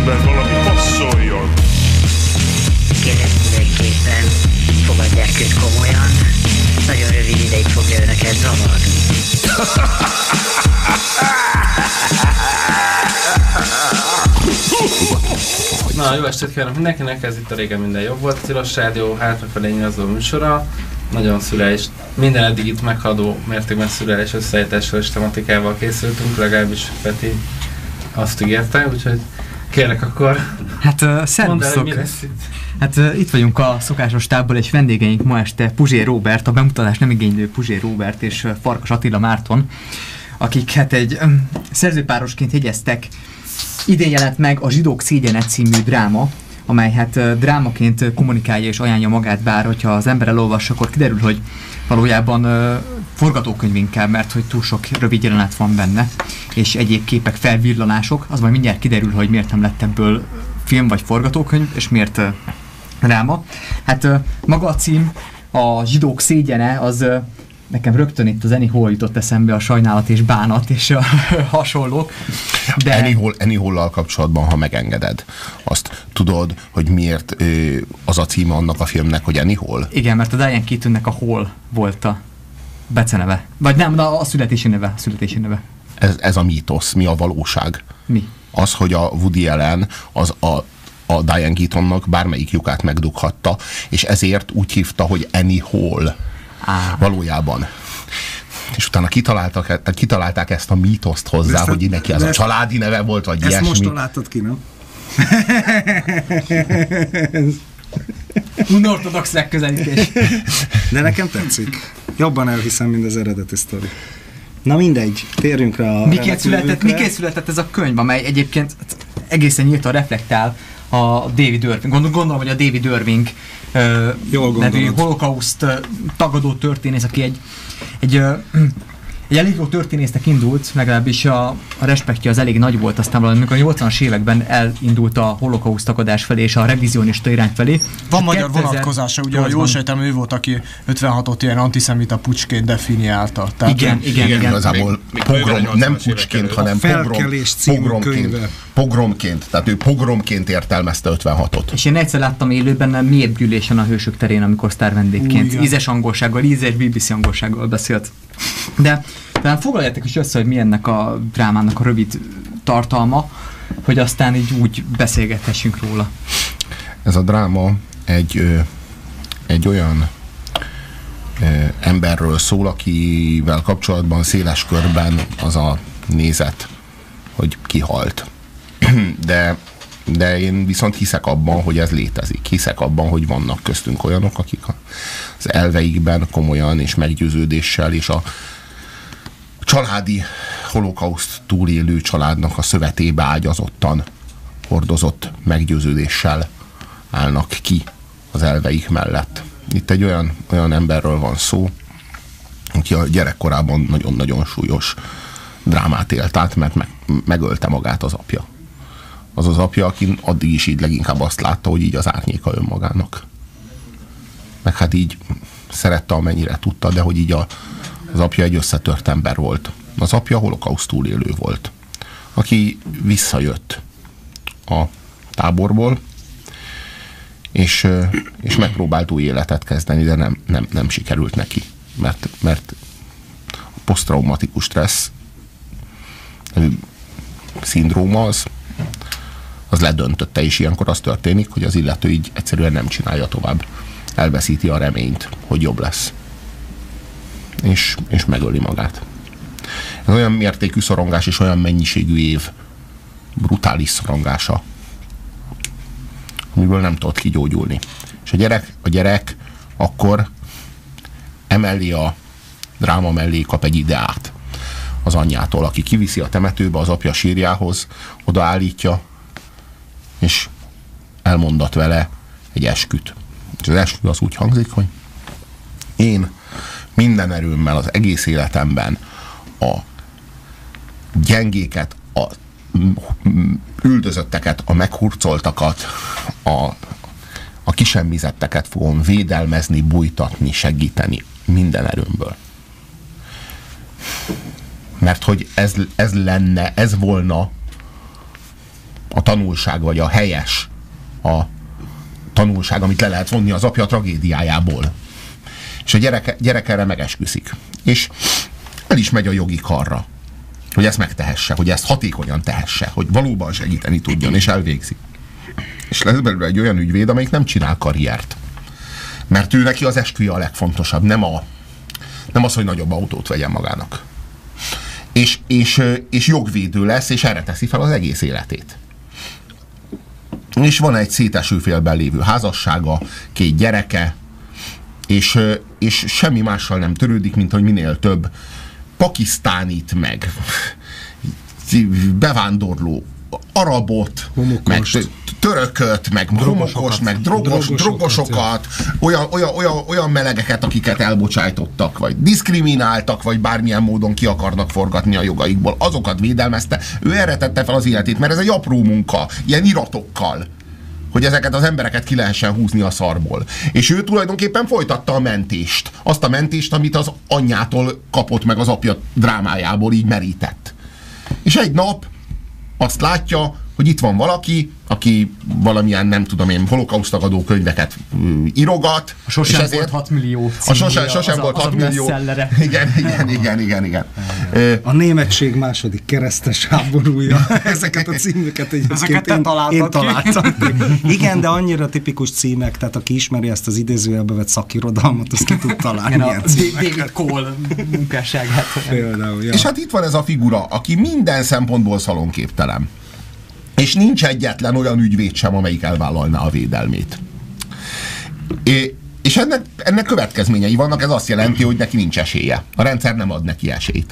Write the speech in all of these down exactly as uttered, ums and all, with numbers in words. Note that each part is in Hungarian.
Mert valami passzoljon. Kérdezőképpen fogadják őt komolyan. Nagyon rövid ideig fogja önöket zavarni. Na, jó estét kívánok mindenkinek, ez itt a Régen Minden Jobb volt, a Tilos Rádió hátrafelé nyilazó műsora. Nagyon szürreális, minden eddig itt meghaladó mértékben szürreális összeállítással és tematikával készültünk, legalábbis Peti azt ígérte, úgyhogy kérlek akkor hát uh, szervuszok! Hát uh, itt vagyunk a szokásos tábból, és vendégeink ma este Puzsér Róbert, a bemutatás nem igénylő Puzsér Róbert és uh, Farkas Attila Márton, akik hát egy um, szerzőpárosként jegyeztek. Idén jelent meg a Zsidók szégyene című dráma, amely hát uh, drámaként uh, kommunikálja és ajánlja magát, bár hogyha az ember elolvassa, akkor kiderül, hogy valójában uh, forgatókönyv inkább, mert hogy túl sok rövid jelenet van benne, és egyéb képek, felvillanások. Az majd mindjárt kiderül, hogy miért nem lett ebből film vagy forgatókönyv, és miért uh, dráma. Hát uh, maga a cím, a Zsidók szégyene, az uh, nekem rögtön itt az Annie Hall jutott eszembe, a sajnálat és bánat és a hasonlók. De... Annie Hall, Annie Hall-lal kapcsolatban, ha megengeded, azt tudod, hogy miért ö, az a címe annak a filmnek, hogy Annie Hall? Igen, mert a Diane Keatonnek a Hall volt a beceneve. Vagy nem, a születési neve. A születési neve. Ez, ez a mítosz. Mi a valóság? Mi? Az, hogy a Woody Allen az a, a Diane Keatonnak bármelyik lyukát megdughatta, és ezért úgy hívta, hogy Annie Hall. Á. Valójában. És utána kitaláltak, kitalálták ezt a mítoszt hozzá, ezt, hogy neki ez a családi neve volt, vagy ezt ilyesmi. Ezt most találtad ki, nem? Unortodox megközelítés. De nekem tetszik. Jobban elhiszem, mint az eredeti sztori. Na mindegy, térjünk rá a miként született, miként született ez a könyv, amely egyébként egészen nyíltan reflektál a David Irving, Gondol, gondolom, hogy a David Irving uh, nevű holokauszt uh, tagadó történész, aki egy, egy, uh, egy elég jó történésznek indult, legalábbis a, a respektje az elég nagy volt, aztán valami, amikor a nyolcvanas években elindult a holokauszt tagadás felé és a revizionista irány felé. Van magyar vonatkozása, ugye a jól sejtem, ő volt, aki ötvenhatot ilyen antiszemita pucsként definiálta. Tehát igen, igen, igen. Igazából pogrom, nem pucsként, hanem pogrom, pogromként, pogromként. Tehát ő pogromként értelmezte ötvenhatot. És én egyszer láttam élőben mélyebb gyűlésen a Hősök terén, amikor sztár vendégként ízes angolsággal, ízes bé bé cé angolsággal beszélt. De talán foglaljátok is össze, hogy mi ennek a drámának a rövid tartalma, hogy aztán így úgy beszélgethessünk róla. Ez a dráma egy, ö, egy olyan ö, emberről szól, akivel kapcsolatban széles körben az a nézet, hogy kihalt. De, de én viszont hiszek abban, hogy ez létezik. Hiszek abban, hogy vannak köztünk olyanok, akik az elveikben komolyan és meggyőződéssel és a családi holokauszt túlélő családnak a szövetébe ágyazottan hordozott meggyőződéssel állnak ki az elveik mellett. Itt egy olyan, olyan emberről van szó, aki a gyerekkorában nagyon-nagyon súlyos drámát élt át, mert meg, megölte magát az apja. Az az apja, aki addig is így leginkább azt látta, hogy így az árnyéka önmagának. Meg hát így szerette, amennyire tudta, de hogy így a, az apja egy összetört ember volt. Az apja holokauszt túlélő volt, aki visszajött a táborból, és, és megpróbált új életet kezdeni, de nem, nem, nem sikerült neki, mert, mert a posztraumatikus stressz szindróma az, az ledöntötte, és ilyenkor az történik, hogy az illető így egyszerűen nem csinálja tovább. Elveszíti a reményt, hogy jobb lesz. És, és megöli magát. Ez olyan mértékű szorongás és olyan mennyiségű év brutális szorongása, amiből nem tudott kigyógyulni. És a gyerek, a gyerek akkor emellé a dráma mellé kap egy ideát az anyjától, aki kiviszi a temetőbe az apja sírjához, odaállítja, és elmondat vele egy esküt. És az eskü az úgy hangzik, hogy én minden erőmmel az egész életemben a gyengéket, a üldözötteket, a meghurcoltakat, a, a kisemmizetteket fogom védelmezni, bújtatni, segíteni minden erőmből. Mert hogy ez, ez lenne, ez volna a tanulság, vagy a helyes a tanulság, amit le lehet vonni az apja tragédiájából. És a gyereke, gyerek erre megesküszik. És el is megy a jogi karra, hogy ezt megtehesse, hogy ezt hatékonyan tehesse, hogy valóban segíteni tudjon, és elvégzi. És lesz belőle egy olyan ügyvéd, amelyik nem csinál karriert. Mert ő neki az esküje a legfontosabb, nem, a, nem az, hogy nagyobb autót vegyen magának. És, és, és jogvédő lesz, és erre teszi fel az egész életét. És van egy szétesőfélben lévő házassága, két gyereke, és, és semmi mással nem törődik, mint hogy minél több pakisztánit, meg bevándorló arabot, homokost, meg törököt, meg homokost, meg drogos, drogosokat, olyan, olyan, olyan, olyan melegeket, akiket elbocsájtottak, vagy diszkrimináltak, vagy bármilyen módon ki akarnak forgatni a jogaikból, azokat védelmezte. Ő erre tette fel az életét, mert ez egy apró munka, ilyen iratokkal, hogy ezeket az embereket ki lehessen húzni a szarból. És ő tulajdonképpen folytatta a mentést. Azt a mentést, amit az anyjától kapott meg az apja drámájából, így merített. És egy nap azt látja, hogy itt van valaki, aki valamilyen, nem tudom én, holokausztagadó könyveket írogat. A sosem volt hat millió A sosem, sosem volt hat millió. Igen, igen, igen, igen, igen. A németség második keresztes háborúja. Ezeket a címeket egyébként én, én találtam. Igen, de annyira tipikus címek, tehát aki ismeri ezt az idézőjelbe vett szakirodalmat, azt ki tud találni igen, ilyen címeket. David Cole munkásságát. Például, ja. És hát itt van ez a figura, aki minden szempontból szalonképtelen. És nincs egyetlen olyan ügyvéd sem, amelyik elvállalná a védelmét. É, és ennek, ennek következményei vannak, ez azt jelenti, hogy neki nincs esélye. A rendszer nem ad neki esélyt.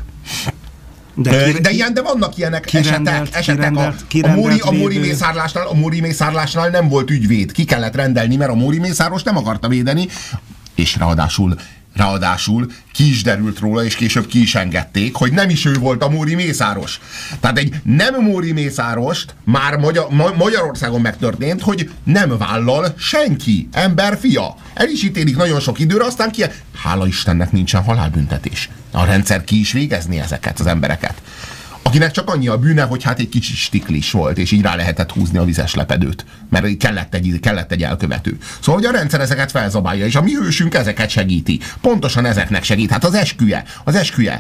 De, ki, de, ilyen, de vannak ilyenek kirendelt, esetek. esetek kirendelt, a, kirendelt a, Móri, a, Móri mészárlásnál, a Móri mészárlásnál nem volt ügyvéd. Ki kellett rendelni, mert a Móri mészáros nem akarta védeni, és ráadásul Ráadásul ki is derült róla, és később ki is engedték, hogy nem is ő volt a Móri mészáros. Tehát egy nem Móri mészárost már Magyar, Ma, Magyarországon megtörtént, hogy nem vállal senki, ember fia. El is ítélik nagyon sok időre, aztán ki... Hála Istennek nincsen halálbüntetés. A rendszer ki is végezni ezeket az embereket. Akinek csak annyi a bűne, hogy hát egy kicsi stiklis volt, és így rá lehetett húzni a vizes lepedőt, mert kellett egy, kellett egy elkövető. Szóval, hogy a rendszer ezeket felzabálja, és a mi hősünk ezeket segíti. Pontosan ezeknek segít. Hát az esküje, az esküje,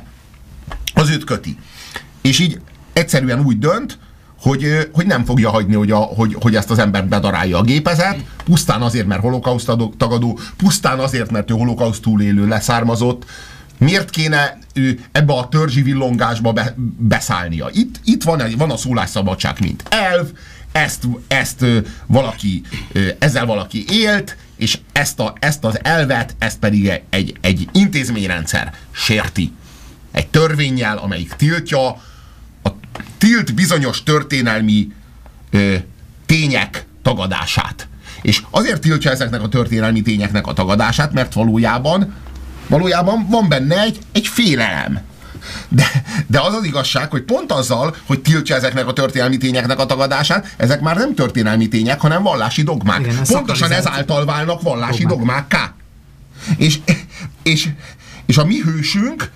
az őt köti. És így egyszerűen úgy dönt, hogy, hogy nem fogja hagyni, hogy, a, hogy, hogy ezt az embert bedarálja a gépezet, pusztán azért, mert holokauszt tagadó, pusztán azért, mert ő holokauszt túlélő leszármazott. Miért kéne ő ebbe a törzsi villongásba be, beszállnia? Itt, itt van, van a szólásszabadság, mint elv, ezt, ezt valaki, ezzel valaki élt, és ezt, a, ezt az elvet, ezt pedig egy, egy intézményrendszer sérti. Egy törvénnyel, amelyik tiltja, a, tilt bizonyos történelmi ö, tények tagadását. És azért tiltja ezeknek a történelmi tényeknek a tagadását, mert valójában Valójában van benne egy, egy félelem. De, de az az igazság, hogy pont azzal, hogy tiltja ezeknek a történelmi tényeknek a tagadását, ezek már nem történelmi tények, hanem vallási dogmák. Igen, pontosan ezáltal válnak vallási dogmák. dogmákká. És, és, és a mi hősünk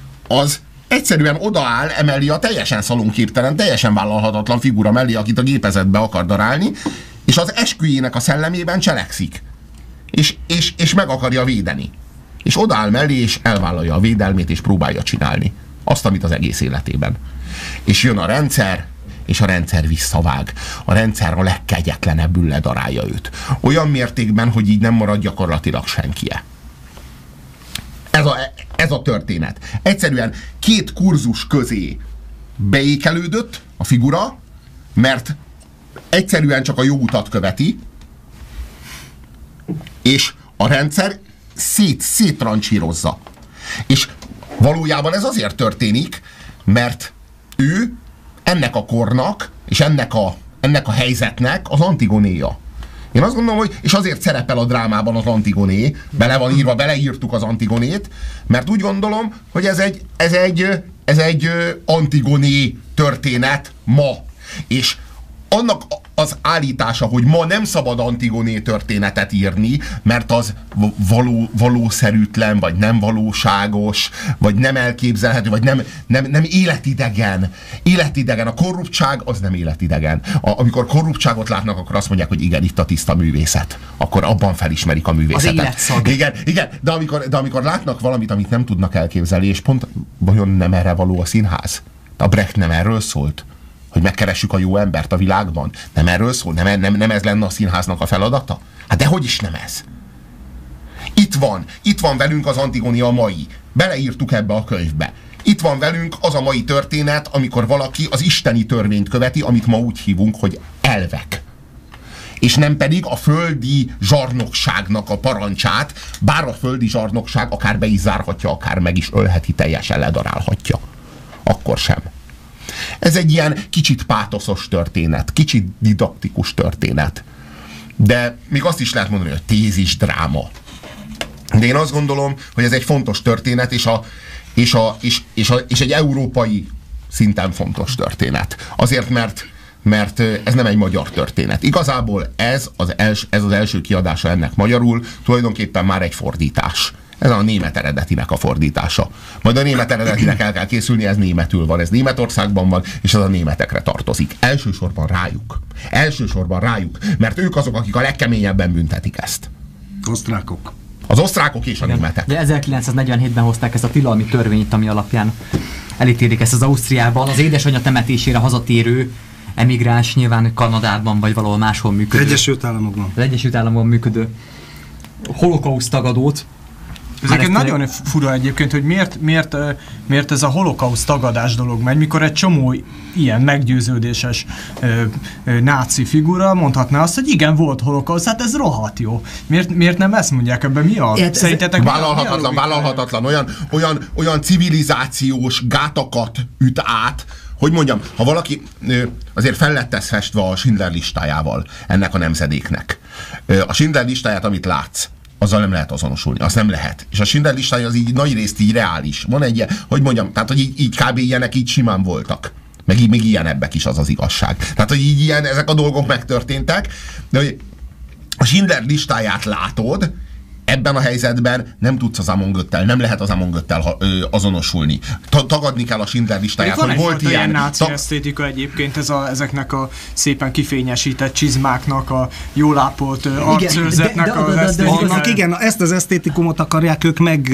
az egyszerűen odaáll emellé a teljesen szalonképtelen, teljesen vállalhatatlan figura mellé, akit a gépezetbe akar darálni, és az esküjének a szellemében cselekszik. És, és, és meg akarja védeni. És odaáll mellé, és elvállalja a védelmét, és próbálja csinálni azt, amit az egész életében. És jön a rendszer, és a rendszer visszavág. A rendszer a legkegyetlenebbül ledarálja őt. Olyan mértékben, hogy így nem marad gyakorlatilag senkie. Ez a, ez a történet. Egyszerűen két kurzus közé beékelődött a figura, mert egyszerűen csak a jó utat követi, és a rendszer szét, széttrancsírozza. És valójában ez azért történik, mert ő ennek a kornak, és ennek a, ennek a helyzetnek az Antigonéja. Én azt gondolom, hogy, és azért szerepel a drámában az Antigoné, bele van írva, beleírtuk az Antigonét, mert úgy gondolom, hogy ez egy, ez egy, ez egy Antigoné történet ma. És annak az állítása, hogy ma nem szabad Antigoné történetet írni, mert az való, valószerűtlen, vagy nem valóságos, vagy nem elképzelhető, vagy nem, nem, nem életidegen. Életidegen. A korruptság az nem életidegen. A, amikor korruptságot látnak, akkor azt mondják, hogy igen, itt a tiszta művészet. Akkor abban felismerik a művészetet. Az életszag. Igen, igen, de amikor, de amikor látnak valamit, amit nem tudnak elképzelni, és pont vajon nem erre való a színház? A Brecht nem erről szólt? Hogy megkeressük a jó embert a világban? Nem erről szól? Nem, nem, nem ez lenne a színháznak a feladata? Hát dehogy is nem ez. Itt van, itt van velünk az Antigónia mai. Beleírtuk ebbe a könyvbe. Itt van velünk az a mai történet, amikor valaki az isteni törvényt követi, amit ma úgy hívunk, hogy elvek. És nem pedig a földi zsarnokságnak a parancsát, bár a földi zsarnokság akár be is zárhatja, akár meg is ölheti, teljesen ledarálhatja. Akkor sem. Ez egy ilyen kicsit pátoszos történet, kicsit didaktikus történet. De még azt is lehet mondani, hogy a tézis dráma. De én azt gondolom, hogy ez egy fontos történet, és, a, és, a, és, és, a, és egy európai szinten fontos történet. Azért, mert, mert ez nem egy magyar történet. Igazából ez az, els, ez az első kiadása ennek magyarul, tulajdonképpen már egy fordítás. Ez a német eredetinek a fordítása. Majd a német eredetinek el kell készülni, ez németül van, ez Németországban van, és ez a németekre tartozik. Elsősorban rájuk. Elsősorban rájuk, mert ők azok, akik a legkeményebben büntetik ezt. Osztrákok. Az osztrákok és a igen. németek. De ezerkilencszáznegyvenhétben hozták ezt a tilalmi törvényt, ami alapján elítélik ezt az Ausztriában. Az édesanyja temetésére hazatérő emigráns, nyilván Kanadában vagy valahol máshol működő. Egyesült Államokban. Az Egyesült Államokban működő holokauszt tagadót. Ez egy nagyon fura egyébként, hogy miért, miért, miért ez a holokauszt tagadás dolog megy, mikor egy csomó ilyen meggyőződéses ö, ö, náci figura mondhatná azt, hogy igen, volt holokauszt, hát ez rohadt jó. Miért, miért nem ezt mondják ebben? Mi a? Ilyet, szerintetek vállalhatatlan, vállalhatatlan, olyan, olyan, olyan civilizációs gátakat üt át, hogy mondjam, ha valaki azért fel lett ez festve a Schindler listájával ennek a nemzedéknek. A Schindler listáját, amit látsz, azzal nem lehet azonosulni, azt nem lehet. És a Schindler listája az így nagy részt így reális. Van egy ilyen, hogy mondjam, tehát hogy így, így kb. Ilyenek így simán voltak. Meg így még ilyenebbek is, az az igazság. Tehát, hogy így ilyen, ezek a dolgok megtörténtek, de hogy a Schindler listáját látod, ebben a helyzetben nem tudsz az Amon Göttel, nem lehet az Amon Göttel azonosulni. Tagadni kell a Schindler listáját, hogy volt ilyen. Ilyen náci ta- esztétika egyébként, ez a, ezeknek a szépen kifényesített csizmáknak, a jól ápolt arcőrzetnek az esztétika. Igen, ezt az esztétikumot akarják ők meg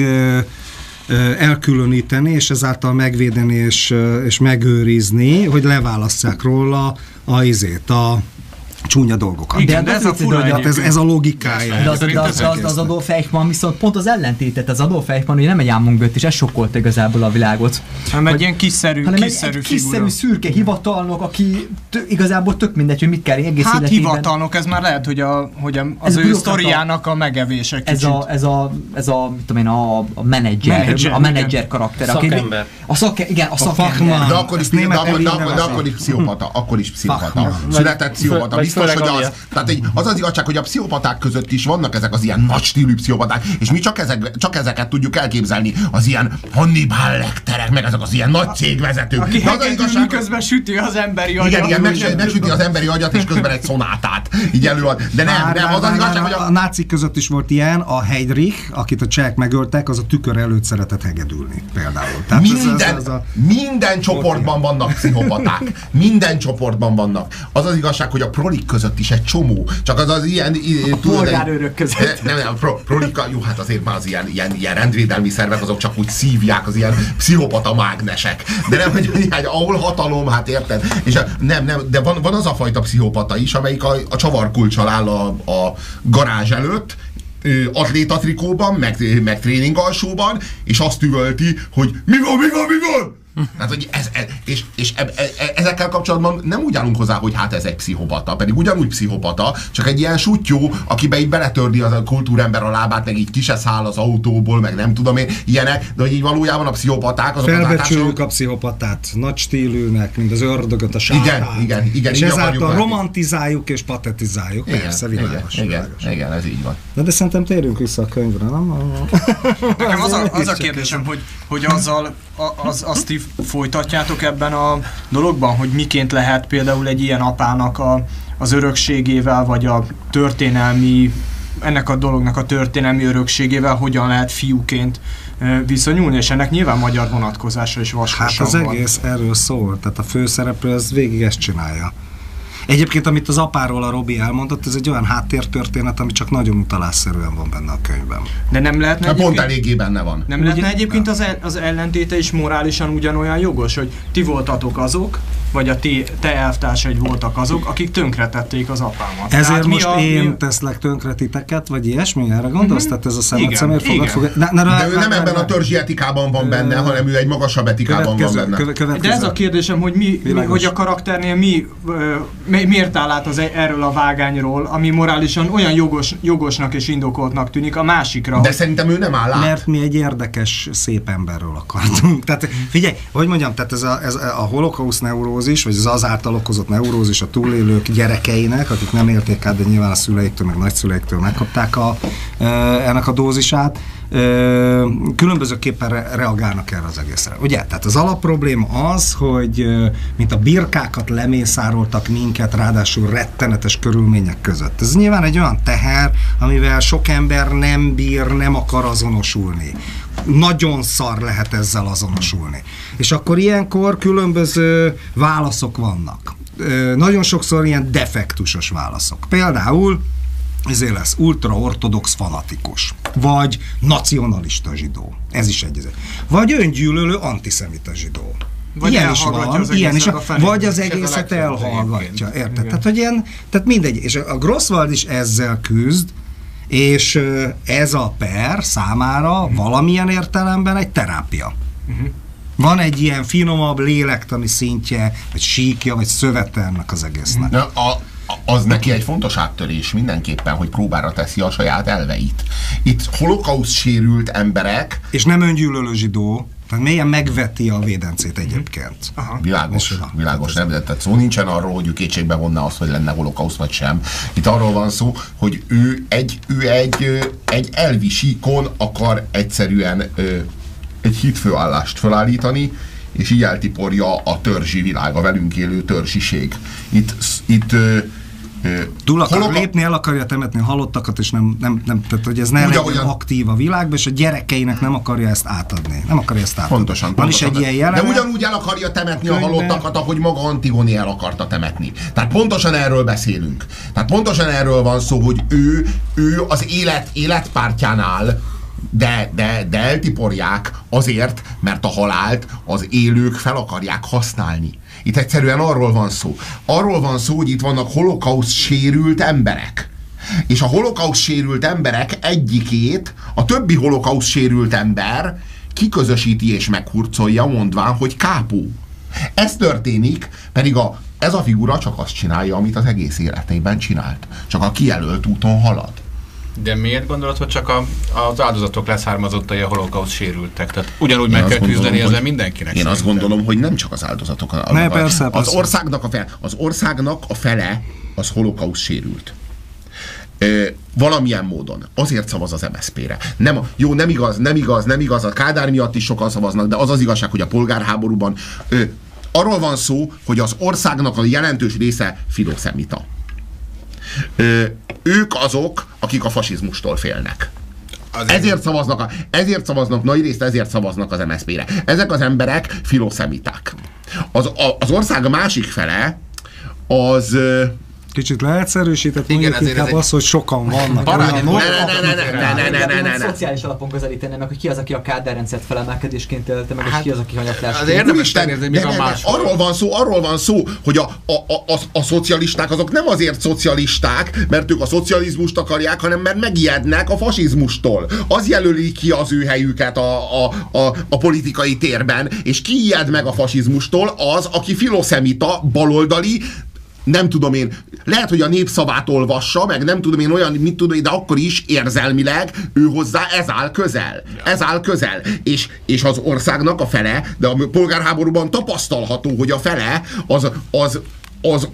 elkülöníteni, és ezáltal megvédeni és, és megőrizni, hogy leválasszák róla a izét, a csúnya dolgokat. Igen, de, de ez a fura hát ez, ez a logikája. De az, de az, az, az Adolf Eichmann viszont pont az ellentétet, az Adolf Eichmann, hogy nem egy Amon Göt, és ez sokkolta igazából a világot. Hanem egy ilyen kiszerű, hanem kiszerű egy, egy kiszerű szürke hivatalnok, aki tő, igazából tök mindegy, hogy mit kell egész hát életében. Hivatalnok, ez már lehet, hogy, a, hogy az ő sztoriának a megevése kicsit. Ez a, ez a, ez a, mit tudom én, a, a menedzser, menedzser, a menedzser karakter. Szakember. A szake, igen, a szakember. De akkor is, de, de, de, de akkor is pszichopata, akkor is pszichopata. Született pszichopata, biztos, hogy az. Tehát egy, az az igazság, hogy a pszichopaták között is vannak ezek az ilyen nagy stílű pszichopaták, és mi csak, ezek, csak ezeket tudjuk elképzelni, az ilyen Hannibal Lecterek, meg ezek az ilyen nagy cégvezetők. Aki az az igazság, közben süti az emberi agyat. Igen, igen, meg, megsüti az emberi agyat, és közben egy szonátát így előad. De nem, már, nem, az az igazság, hogy a... a nácik között is volt ilyen, a Heydrich, akit a csehek megöltek, az a tükör előtt szeretett hegedülni például. Tehát minden, ez, ez, ez a... minden csoportban vannak pszichopaták. Minden csoportban vannak. Az az igazság, hogy a prolik között is egy csomó. Csak az az ilyen... A polgárőrök között. Nem, nem, pro, prolika, jó, hát azért már az ilyen, ilyen, ilyen rendvédelmi szervek, azok csak úgy szívják az ilyen pszichopata mágnesek. De nem, hogy néhány, ahol hatalom, hát érted? És a, nem, nem, de van, van az a fajta pszichopata is, amelyik a, a csavarkulccsal áll a, a garázs előtt, atlétatrikóban, meg, meg tréningalsóban, és azt üvölti, hogy mi van, mi van, mi van? Hát, hogy ez, ez, és, és e, e, ezekkel kapcsolatban nem úgy állunk hozzá, hogy hát ez egy pszichopata, pedig ugyanúgy pszichopata, csak egy ilyen sutyó, akibe így beletördi az a kultúrember a lábát, meg így ki se száll az autóból, meg nem tudom én, ilyenek, de hogy így valójában a pszichopaták azok felbecsüljük a pszichopatát nagy stílűnek, mint az ördögöt, a sátát. Igen, igen, igen. És ezáltal romantizáljuk és patetizáljuk. Igen, persze, világos, igen, világos. Igen, igen, ez így van. De, de szerintem térjünk vissza a könyvre, nem? Nekem az a, az a kérdésem, hogy, hogy azzal a, az, a Steve folytatjátok ebben a dologban, hogy miként lehet például egy ilyen apának a, az örökségével, vagy a történelmi, ennek a dolognak a történelmi örökségével hogyan lehet fiúként viszonyulni, és ennek nyilván magyar vonatkozása is vaskosan Hát az van. egész erről szól, tehát a főszereplő az végig ezt csinálja. Egyébként, amit az apáról a Robi elmondott, ez egy olyan háttértörténet, ami csak nagyon utalásszerűen van benne a könyvben. De nem lehetne egyébként... Pont eléggé benne van. Nem lehetne egyébként az, el, az ellentéte is morálisan ugyanolyan jogos, hogy ti voltatok azok, vagy a ti, te elvtársaid voltak azok, akik tönkretették az apámat. Ezért Tehát most a, én mi... teszlek tönkretiteket, vagy ilyesmi, erre gondolsz? Uh-huh. Tehát ez a szemet szemért fogad fog... De, de ő nem ebben a törzsi etikában van benne, uh, hanem ő egy magasabb etikában van benne. Köve, de ez a kérdésem, hogy mi, mi hogy a karakternél mi, mi miért áll át az erről a vágányról, ami morálisan olyan jogos, jogosnak és indokoltnak tűnik a másikra. De hogy... szerintem ő nem áll át. Mert mi egy érdekes, szép emberről akartunk. Tehát figyelj, hogy mondjam, tehát ez a, ez a holokauszt neurózis, vagy az az által okozott neurózis a túlélők gyerekeinek, akik nem érték át, de nyilván a szüleiktől, meg nagyszüleiktől megkapták a, ennek a dózisát, különbözőképpen re- reagálnak erre az egészre. Ugye? Tehát az alapprobléma az, hogy mint a birkákat lemészároltak minket, ráadásul rettenetes körülmények között. Ez nyilván egy olyan teher, amivel sok ember nem bír, nem akar azonosulni. Nagyon szar lehet ezzel azonosulni. És akkor ilyenkor különböző válaszok vannak. Nagyon sokszor ilyen defektusos válaszok. Például ezért lesz ultraortodox fanatikus, vagy nacionalista zsidó. Ez is egy. Vagy öngyűlölő antiszemita zsidó. Vagy ilyen is van, ilyen is van, vagy az egészet elhallgatja. Érted? Tehát, hogy ilyen, tehát mindegy. És a Grosswald is ezzel küzd, és ez a per számára uh-huh. valamilyen értelemben egy terápia. Uh-huh. Van egy ilyen finomabb lélektani szintje, vagy síkja, vagy szövete ennek az egésznek. Na, a, az neki egy fontos áttörés mindenképpen, hogy próbára teszi a saját elveit. Itt holokauszt sérült emberek... És nem öngyűlölő zsidó, tehát mélyen megveti a védencét egyébként. Aha. Világos, világos, nem, tehát szó nincsen arról, hogy ő kétségbe vonna azt, hogy lenne holokauszt vagy sem. Itt arról van szó, hogy ő egy, ő egy, egy elvi síkon akar egyszerűen egy hitfőállást felállítani, és így eltiporja a törzsi világ, a velünk élő törzsiség. Itt, itt túl akar holoka... lépni, el akarja temetni a halottakat, és nem, nem, nem tehát, hogy ez ne legyen olyan... aktív a világban, és a gyerekeinek nem akarja ezt átadni. Nem akarja ezt átadni. Pontosan. Van pontosan. is egy ilyen jelenet. De ugyanúgy el akarja temetni könyvben... a halottakat, ahogy maga Antigoni el akarta temetni. Tehát pontosan erről beszélünk. Tehát pontosan erről van szó, hogy ő, ő az élet, életpártján áll, de, de, de eltiporják azért, mert a halált az élők fel akarják használni. Itt egyszerűen arról van szó. Arról van szó, hogy itt vannak holokauszt sérült emberek. És a holokauszt sérült emberek egyikét a többi holokauszt sérült ember kiközösíti és meghurcolja, mondván, hogy kápó. Ez történik, pedig a, ez a figura csak azt csinálja, amit az egész életében csinált. Csak a kijelölt úton halad. De miért gondolod, hogy csak a, az áldozatok leszármazottai a holokauszt sérültek? Tehát ugyanúgy én meg kell küzdeni ezzel mindenkinek. Én azt gondolom, hogy nem csak az áldozatok. A, ne, a, persze, az, persze. Országnak a fele, az országnak a fele az holokauszt sérült. Ö, valamilyen módon. Azért szavaz az em es zé pé-re. Nem, jó, nem igaz, nem igaz, nem igaz. A Kádár miatt is sokan szavaznak, de az az igazság, hogy a polgárháborúban ö, arról van szó, hogy az országnak a jelentős része filoszemita. Ö, ők azok, akik a fasizmustól félnek. Ezért szavaznak, a, ezért szavaznak, nagy részt ezért szavaznak az em es zé pé-re. Ezek az emberek filoszemiták. Az, a, az ország másik fele az... Kicsit leegyszerűsített, mondjuk inkább az, hogy sokan vannak. Olyanok, szociális alapon közelítene meg, hogy ki az, aki a Kádár rendszert felemelkedésként élte meg, és ki az, aki hanyatlásként. Az érdemes megnézni, mi van máshol. Arról van szó, arról van szó, hogy a, a, a, a, a szocialisták azok nem azért szocialisták, mert ők a szocializmust akarják, hanem mert megijednek a fasizmustól. Az jelöli ki az ő helyüket a, a, a, a politikai térben, és ki ijed meg a fasizmustól az, aki filoszemita, baloldali, nem tudom én, lehet, hogy a Népszavát olvassa, meg nem tudom én olyan, mit tudom én, de akkor is érzelmileg ő hozzá ez áll közel. Ez áll közel. És, és az országnak a fele, de a polgárháborúban tapasztalható, hogy a fele az, az, az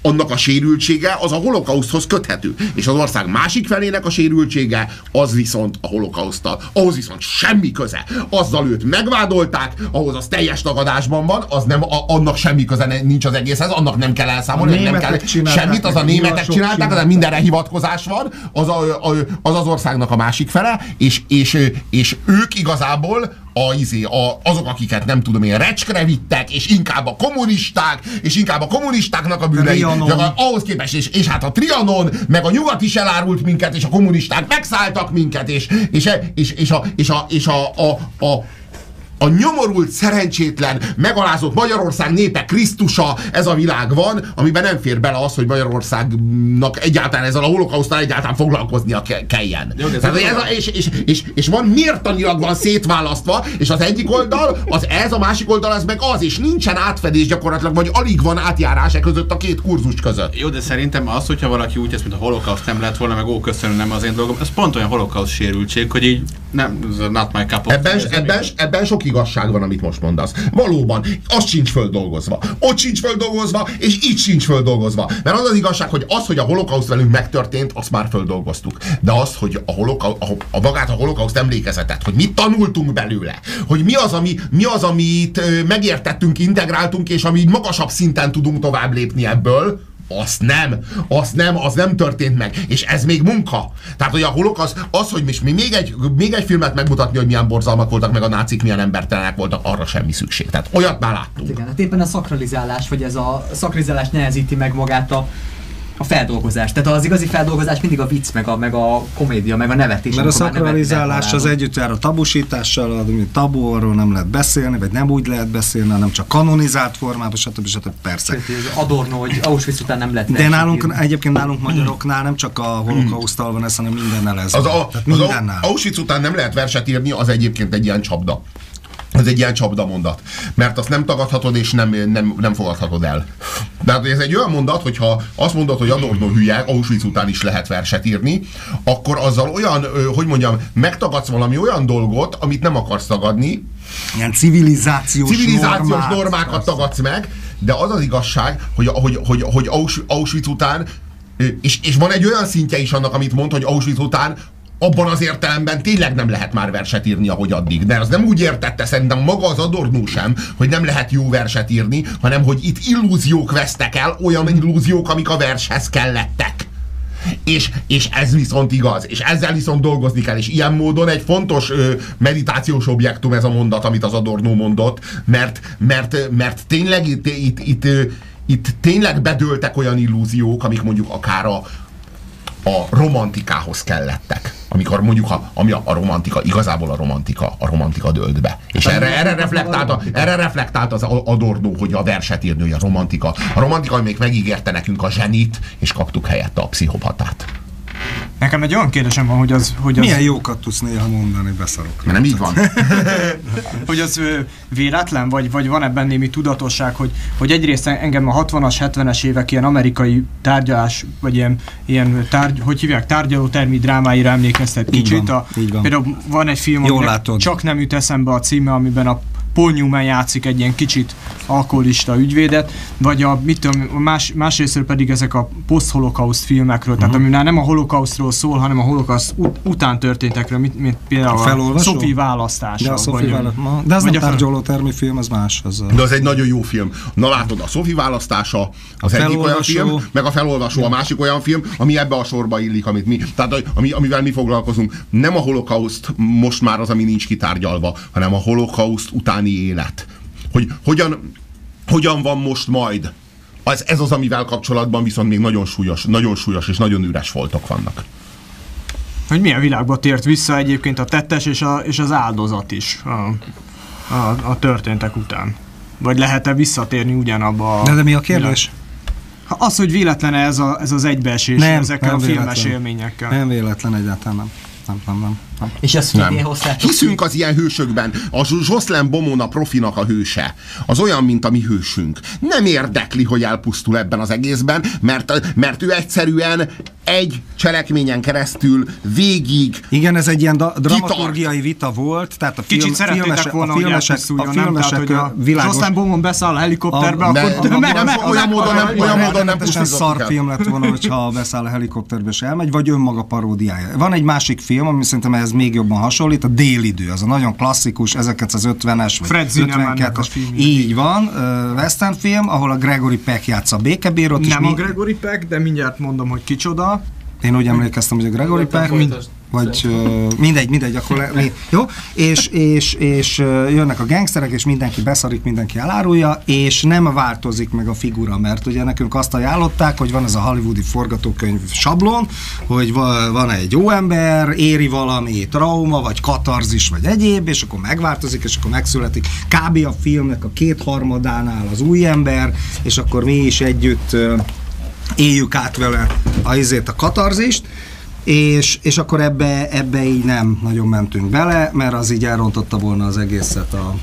annak a sérültsége az a holokauszthoz köthető. És az ország másik felének a sérültsége az viszont a holokauszttal. Ahhoz viszont semmi köze. Azzal őt megvádolták, ahhoz az teljes tagadásban van, az nem, a, annak semmi köze nincs az egészhez, annak nem kell elszámolni, nem kell semmit, az a németek csinálták, de mindenre hivatkozás van, az, a, a, az az országnak a másik fele, és, és, és ők igazából A, izé, a, azok, akiket nem tudom én, recskre vittek, és inkább a kommunisták, és inkább a kommunistáknak a bűnei, ahhoz képest, és, és hát a Trianon, meg a nyugat is elárult minket, és a kommunisták megszálltak minket, és, és, és, és, a, és, a, és a, a, a a nyomorult, szerencsétlen, megalázott Magyarország népe Krisztusa, ez a világ van, amiben nem fér bele az, hogy Magyarországnak egyáltalán ezzel a holokauszttal egyáltalán foglalkoznia kelljen. Jó, ez ez a, és, és, és, és van mértanilag van szétválasztva, és az egyik oldal, az ez, a másik oldal az meg az, és nincsen átfedés gyakorlatilag, vagy alig van átjárás e között a két kurzus között. Jó, de szerintem az, hogyha valaki úgy tesz, mint a holokauszt nem lett volna, meg ó, köszönöm, nem az én dolgom, ez pont olyan holokauszt sérültség, hogy így nem, not my cup of ebben, ebben, ebben sok igazság van, amit most mondasz. Valóban, az sincs földolgozva. Ott sincs földolgozva, és itt sincs földolgozva. Mert az az igazság, hogy az, hogy a holokauszt velünk megtörtént, azt már földolgoztuk. De az, hogy a, holoka, a, a magát a holokauszt emlékezetet, hogy mit tanultunk belőle, hogy mi az, ami, mi az, amit megértettünk, integráltunk, és ami magasabb szinten tudunk tovább lépni ebből, azt nem, azt nem, az nem történt meg. És ez még munka. Tehát, hogy a holokauszt, az, hogy mi még egy, még egy filmet megmutatni, hogy milyen borzalmak voltak, meg a nácik milyen embertelenek voltak, arra semmi szükség. Tehát olyat már láttunk. Igen, hát éppen a szakralizálás, vagy ez a szakralizálás nehezíti meg magát a a feldolgozás. Tehát az igazi feldolgozás mindig a vicc, meg a, meg a komédia, meg a nevetés. Mert a szakralizálás az együtt jár a tabusítással, ami tabu, arról nem lehet beszélni, vagy nem úgy lehet beszélni, hanem csak kanonizált formában, stb. stb. Persze. Adorno, hogy Auschwitz után nem lehet. De nálunk, egyébként nálunk magyaroknál nem csak a holokauszttal van ez, hanem mindennel ez. Az, a, az a, Auschwitz után nem lehet verset írni, az egyébként egy ilyen csapda. Ez egy ilyen csapda mondat. Mert azt nem tagadhatod, és nem, nem, nem fogadhatod el. De hát ez egy olyan mondat, hogyha azt mondod, hogy Adorno hülye, Auschwitz után is lehet verset írni, akkor azzal olyan, hogy mondjam, megtagadsz valami olyan dolgot, amit nem akarsz tagadni. Ilyen civilizációs, civilizációs normát, normákat tagadsz meg, de az az igazság, hogy, hogy, hogy, hogy Auschwitz után, és, és van egy olyan szintje is annak, amit mond, hogy Auschwitz után abban az értelemben tényleg nem lehet már verset írni, ahogy addig. De az nem úgy értette szerintem maga az Adorno sem, hogy nem lehet jó verset írni, hanem hogy itt illúziók vesztek el, olyan illúziók, amik a vershez kellettek. És, és ez viszont igaz, és ezzel viszont dolgozni kell, és ilyen módon egy fontos ö, meditációs objektum ez a mondat, amit az Adorno mondott, mert, mert, mert tényleg itt, itt, itt, itt tényleg bedőltek olyan illúziók, amik mondjuk akár a a romantikához kellettek. Amikor mondjuk, a, ami a, a romantika, igazából a romantika, a romantika dőlt be. És erre, erre, reflektált a, erre reflektált az Adorno, hogy a verset írni, hogy a romantika. A romantika még megígérte nekünk a zsenit, és kaptuk helyette a pszichopatát. Nekem egy olyan kérdésem van, hogy az... Hogy az... Milyen jókat tudsz néha mondani, beszarok. Mert nem így van. Hogy az véletlen, vagy, vagy van ebben némi tudatosság, hogy, hogy egyrészt engem a hatvanas, hetvenes évek ilyen amerikai tárgyalás, vagy ilyen, ilyen tárgy, hogy hívják, tárgyalótermi drámáira emlékeztet kicsit. Van, a, van. Például van egy film, aminek csak nem jut eszembe a címe, amiben a Paul Newman játszik egy ilyen kicsit alkoholista ügyvédet, vagy a, mit tudom, más, másrésztről pedig ezek a post-holokauszt filmekről, uh-huh. tehát ami nem a holokausztról szól, hanem a holokauszt ut- után történtekről, mint, mint például a, a Sophie választása. De, a Sophie vála- de ez nem tárgyalótermi film, ez más. Az de az egy nagyon jó film. Na látod, a Sophie választása az egyik olyan film, meg a felolvasó a másik olyan film, ami ebbe a sorba illik, amit mi, tehát ami, amivel mi foglalkozunk. Nem a holokauszt most már az, ami nincs kitárgyalva, hanem a holokauszt után élet. Hogy hogyan, hogyan van most majd. Ez, ez az, amivel kapcsolatban viszont még nagyon súlyos, nagyon súlyos és nagyon üres foltok vannak. Hogy milyen világba tért vissza egyébként a tettes és, a, és az áldozat is a, a, a történtek után. Vagy lehet-e visszatérni ugyanabba a... De, de mi a kérdés? Világ... Az, hogy véletlen ez, a, ez az egybeesés nem, ezekkel nem a filmes véletlen. élményekkel. Nem véletlen, egyáltalán nem. Nem, nem, nem. És ezt nem. hoztátok. Hiszünk az ilyen hősökben. A Jocelyn Bomona profinak a hőse. Az olyan, mint a mi hősünk. Nem érdekli, hogy elpusztul ebben az egészben, mert, mert ő egyszerűen egy cselekményen keresztül végig. Igen, ez egy ilyen da- dramaturgiai vita volt, tehát a film, Kicsit szeretnétek volna, hogy elpusztuljon, nem? Tehát, hogy a Jocelyn Bomon beszáll a helikopterbe, a, akkor ne, meg, meg, olyan módon nem, olyan módon nem szar film lett volna, hogyha beszáll a helikopterbe és elmegy, vagy önmaga paródiája. Van egy másik film, ami szerintem ehhez még jobban hasonlít, a Délidő, az a nagyon klasszikus, ezerkilencszázötvenes vagy ötvenkettes. Így van, uh, western film, ahol a Gregory Peck játsza a békebírót. Nem a mi... Gregory Peck, de mindjárt mondom, hogy kicsoda. Én úgy emlékeztem, hogy a Gregory Peck, mind, vagy uh, mindegy, mindegy, akkor le, mi, jó, és, és, és uh, jönnek a gangsterek, és mindenki beszarik, mindenki elárulja, és nem változik meg a figura, mert ugye nekünk azt ajánlották, hogy van ez a hollywoodi forgatókönyv sablon, hogy va, van egy jó ember, éri valami trauma, vagy katarzis, vagy egyéb, és akkor megváltozik, és akkor megszületik kb. A filmnek a kétharmadánál az új ember, és akkor mi is együtt uh, éljük át vele a izét, a katarzist, és, és akkor ebbe, ebbe így nem nagyon mentünk bele, mert az így elrontotta volna az egészet a,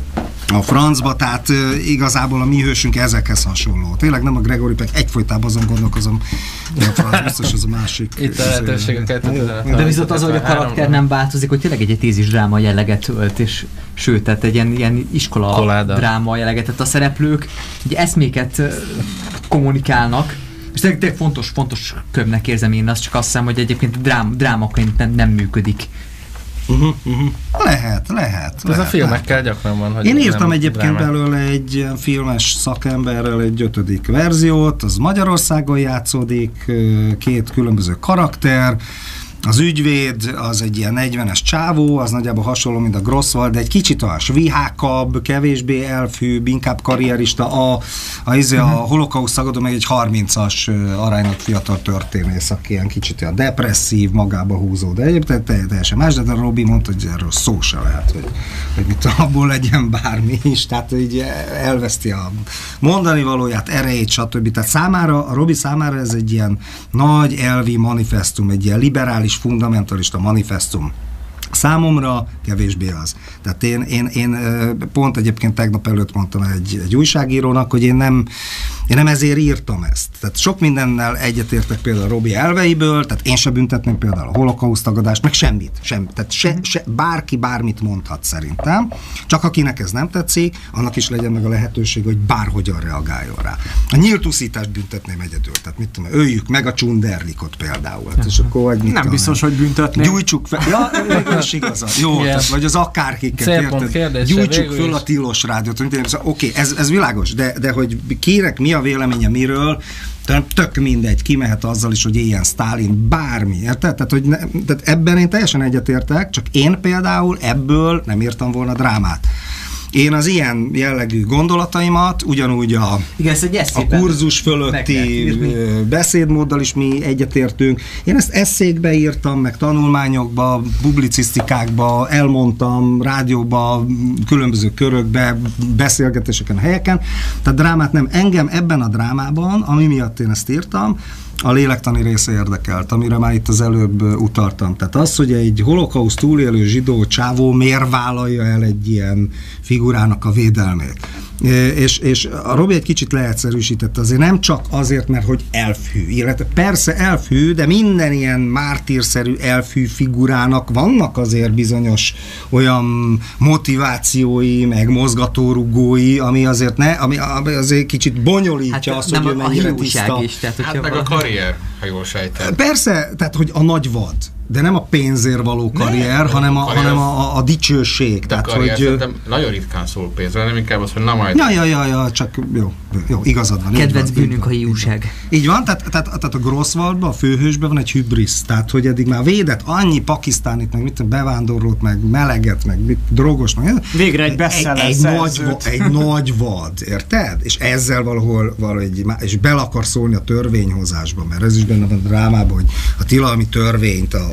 a francba, tehát uh, igazából a mi hősünk ezekhez hasonló. Tényleg nem a Gregory Peck, egyfolytában azon gondolkozom, de a franc biztos az a másik. Itt a lehetőségeket. De viszont az, hogy a karakter nem változik, hogy tényleg egy tézis dráma jelleget ölt, és sőt, tehát egy ilyen, ilyen iskola Koláda. Dráma jelleget, tehát a szereplők egy eszméket kommunikálnak, és tényleg fontos, fontos köbnek érzem én, azt csak azt hiszem, hogy egyébként drám, drámaként nem, nem működik. Uh-huh, uh-huh. Lehet, lehet. Ez lehet, a filmekkel lehet. Gyakran van. Hogy én írtam egyébként drámák. Belőle egy filmes szakemberrel egy ötödik verziót, az Magyarországon játszódik, két különböző karakter, az ügyvéd az egy ilyen negyvenes csávó, az nagyjából hasonló, mint a Grosswald, de egy kicsit olyan svihákabb, kevésbé elfűbb, inkább karrierista, a, a, a, a holokauszt tagadó meg egy harmincas aránylag fiatal történész, aki ilyen kicsit olyan depresszív, magába húzó, de egyébként teljesen más, de a Robi mondta, hogy erről szó se lehet, hogy, hogy mit abból legyen bármi is, tehát így elveszti a mondani valóját, erejét, stb. Tehát számára, a Robi számára ez egy ilyen nagy elvi manifestum, egy ilyen liberális fundamentalista manifestum. Számomra kevésbé az. Tehát én, én, én pont egyébként tegnap előtt mondtam egy, egy újságírónak, hogy én nem, én nem ezért írtam ezt. Tehát sok mindennel egyetértek például a Robi elveiből, tehát én se büntetném például a holokauszt tagadást, meg semmit. Semmit. Tehát se, se, bárki bármit mondhat szerintem. Csak akinek ez nem tetszik, annak is legyen meg a lehetőség, hogy bárhogyan reagáljon rá. A nyílt uszítást büntetném egyedül. Tehát mit tudom, öljük meg a csunderlikot például. Hát, és akkor, nem tudom, biztos, hogy büntetném. Gyújtsuk fel. Ja, is igaz. Jó, tehát, vagy az akárkiket, érted? Gyújtsuk föl a tilos rádiót. Oké, okay, ez, ez világos, de, de hogy kinek mi a véleménye miről, tök mindegy, kimehet azzal is, hogy éljen Sztálin, bármi, érted? Tehát, hogy ne, tehát ebben én teljesen egyetértek, csak én például ebből nem írtam volna drámát. Én az ilyen jellegű gondolataimat, ugyanúgy a, igen, a kurzus fölötti beszédmóddal is mi egyetértünk. Én ezt esszékbe írtam, meg tanulmányokba, publicisztikákba, elmondtam, rádióba, különböző körökbe, beszélgetéseken, helyeken. Tehát drámát nem. Engem ebben a drámában, ami miatt én ezt írtam, a lélektani része érdekelt, amire már itt az előbb utaltam. Tehát az, hogy egy holokauszt túlélő zsidó csávó miért vállalja el egy ilyen figurának a védelmét. És, és a Robi egy kicsit leegyszerűsítette, azért nem csak azért, mert hogy elfű, illetve persze elfű, de minden ilyen mártírszerű elfű figurának vannak azért bizonyos olyan motivációi, meg mozgatórugói, ami azért ne, ami azért kicsit bonyolítja hát azt, hogy ő mennyire tiszta. Is, tehát, hát meg a karrier, ha jól sejtem. Persze, tehát hogy a nagy vad, de nem a pénzért való karrier, ne, hanem, a, a hanem a, a, a dicsőség. Tehát, karrier, hogy nagyon ritkán szól pénzre, nem inkább az, hogy na majd... Ja, ja, ja, ja, csak jó, jó, igazad van. Kedvenc bűnünk a hiúság. Így van, tehát, tehát, tehát a Grosswaldban, a főhősben van egy hübrisz, tehát hogy eddig már védett annyi pakisztánit, meg mit bevándorlót, meg meleget, meg mit, drogos, meg... Végre egy bestseller egy, egy, nagy, egy nagy vad, érted? És ezzel valahol valahogy, és bele akar szólni a törvényhozásba, mert ez is benne van a drámában, hogy a tilalmi törvényt, a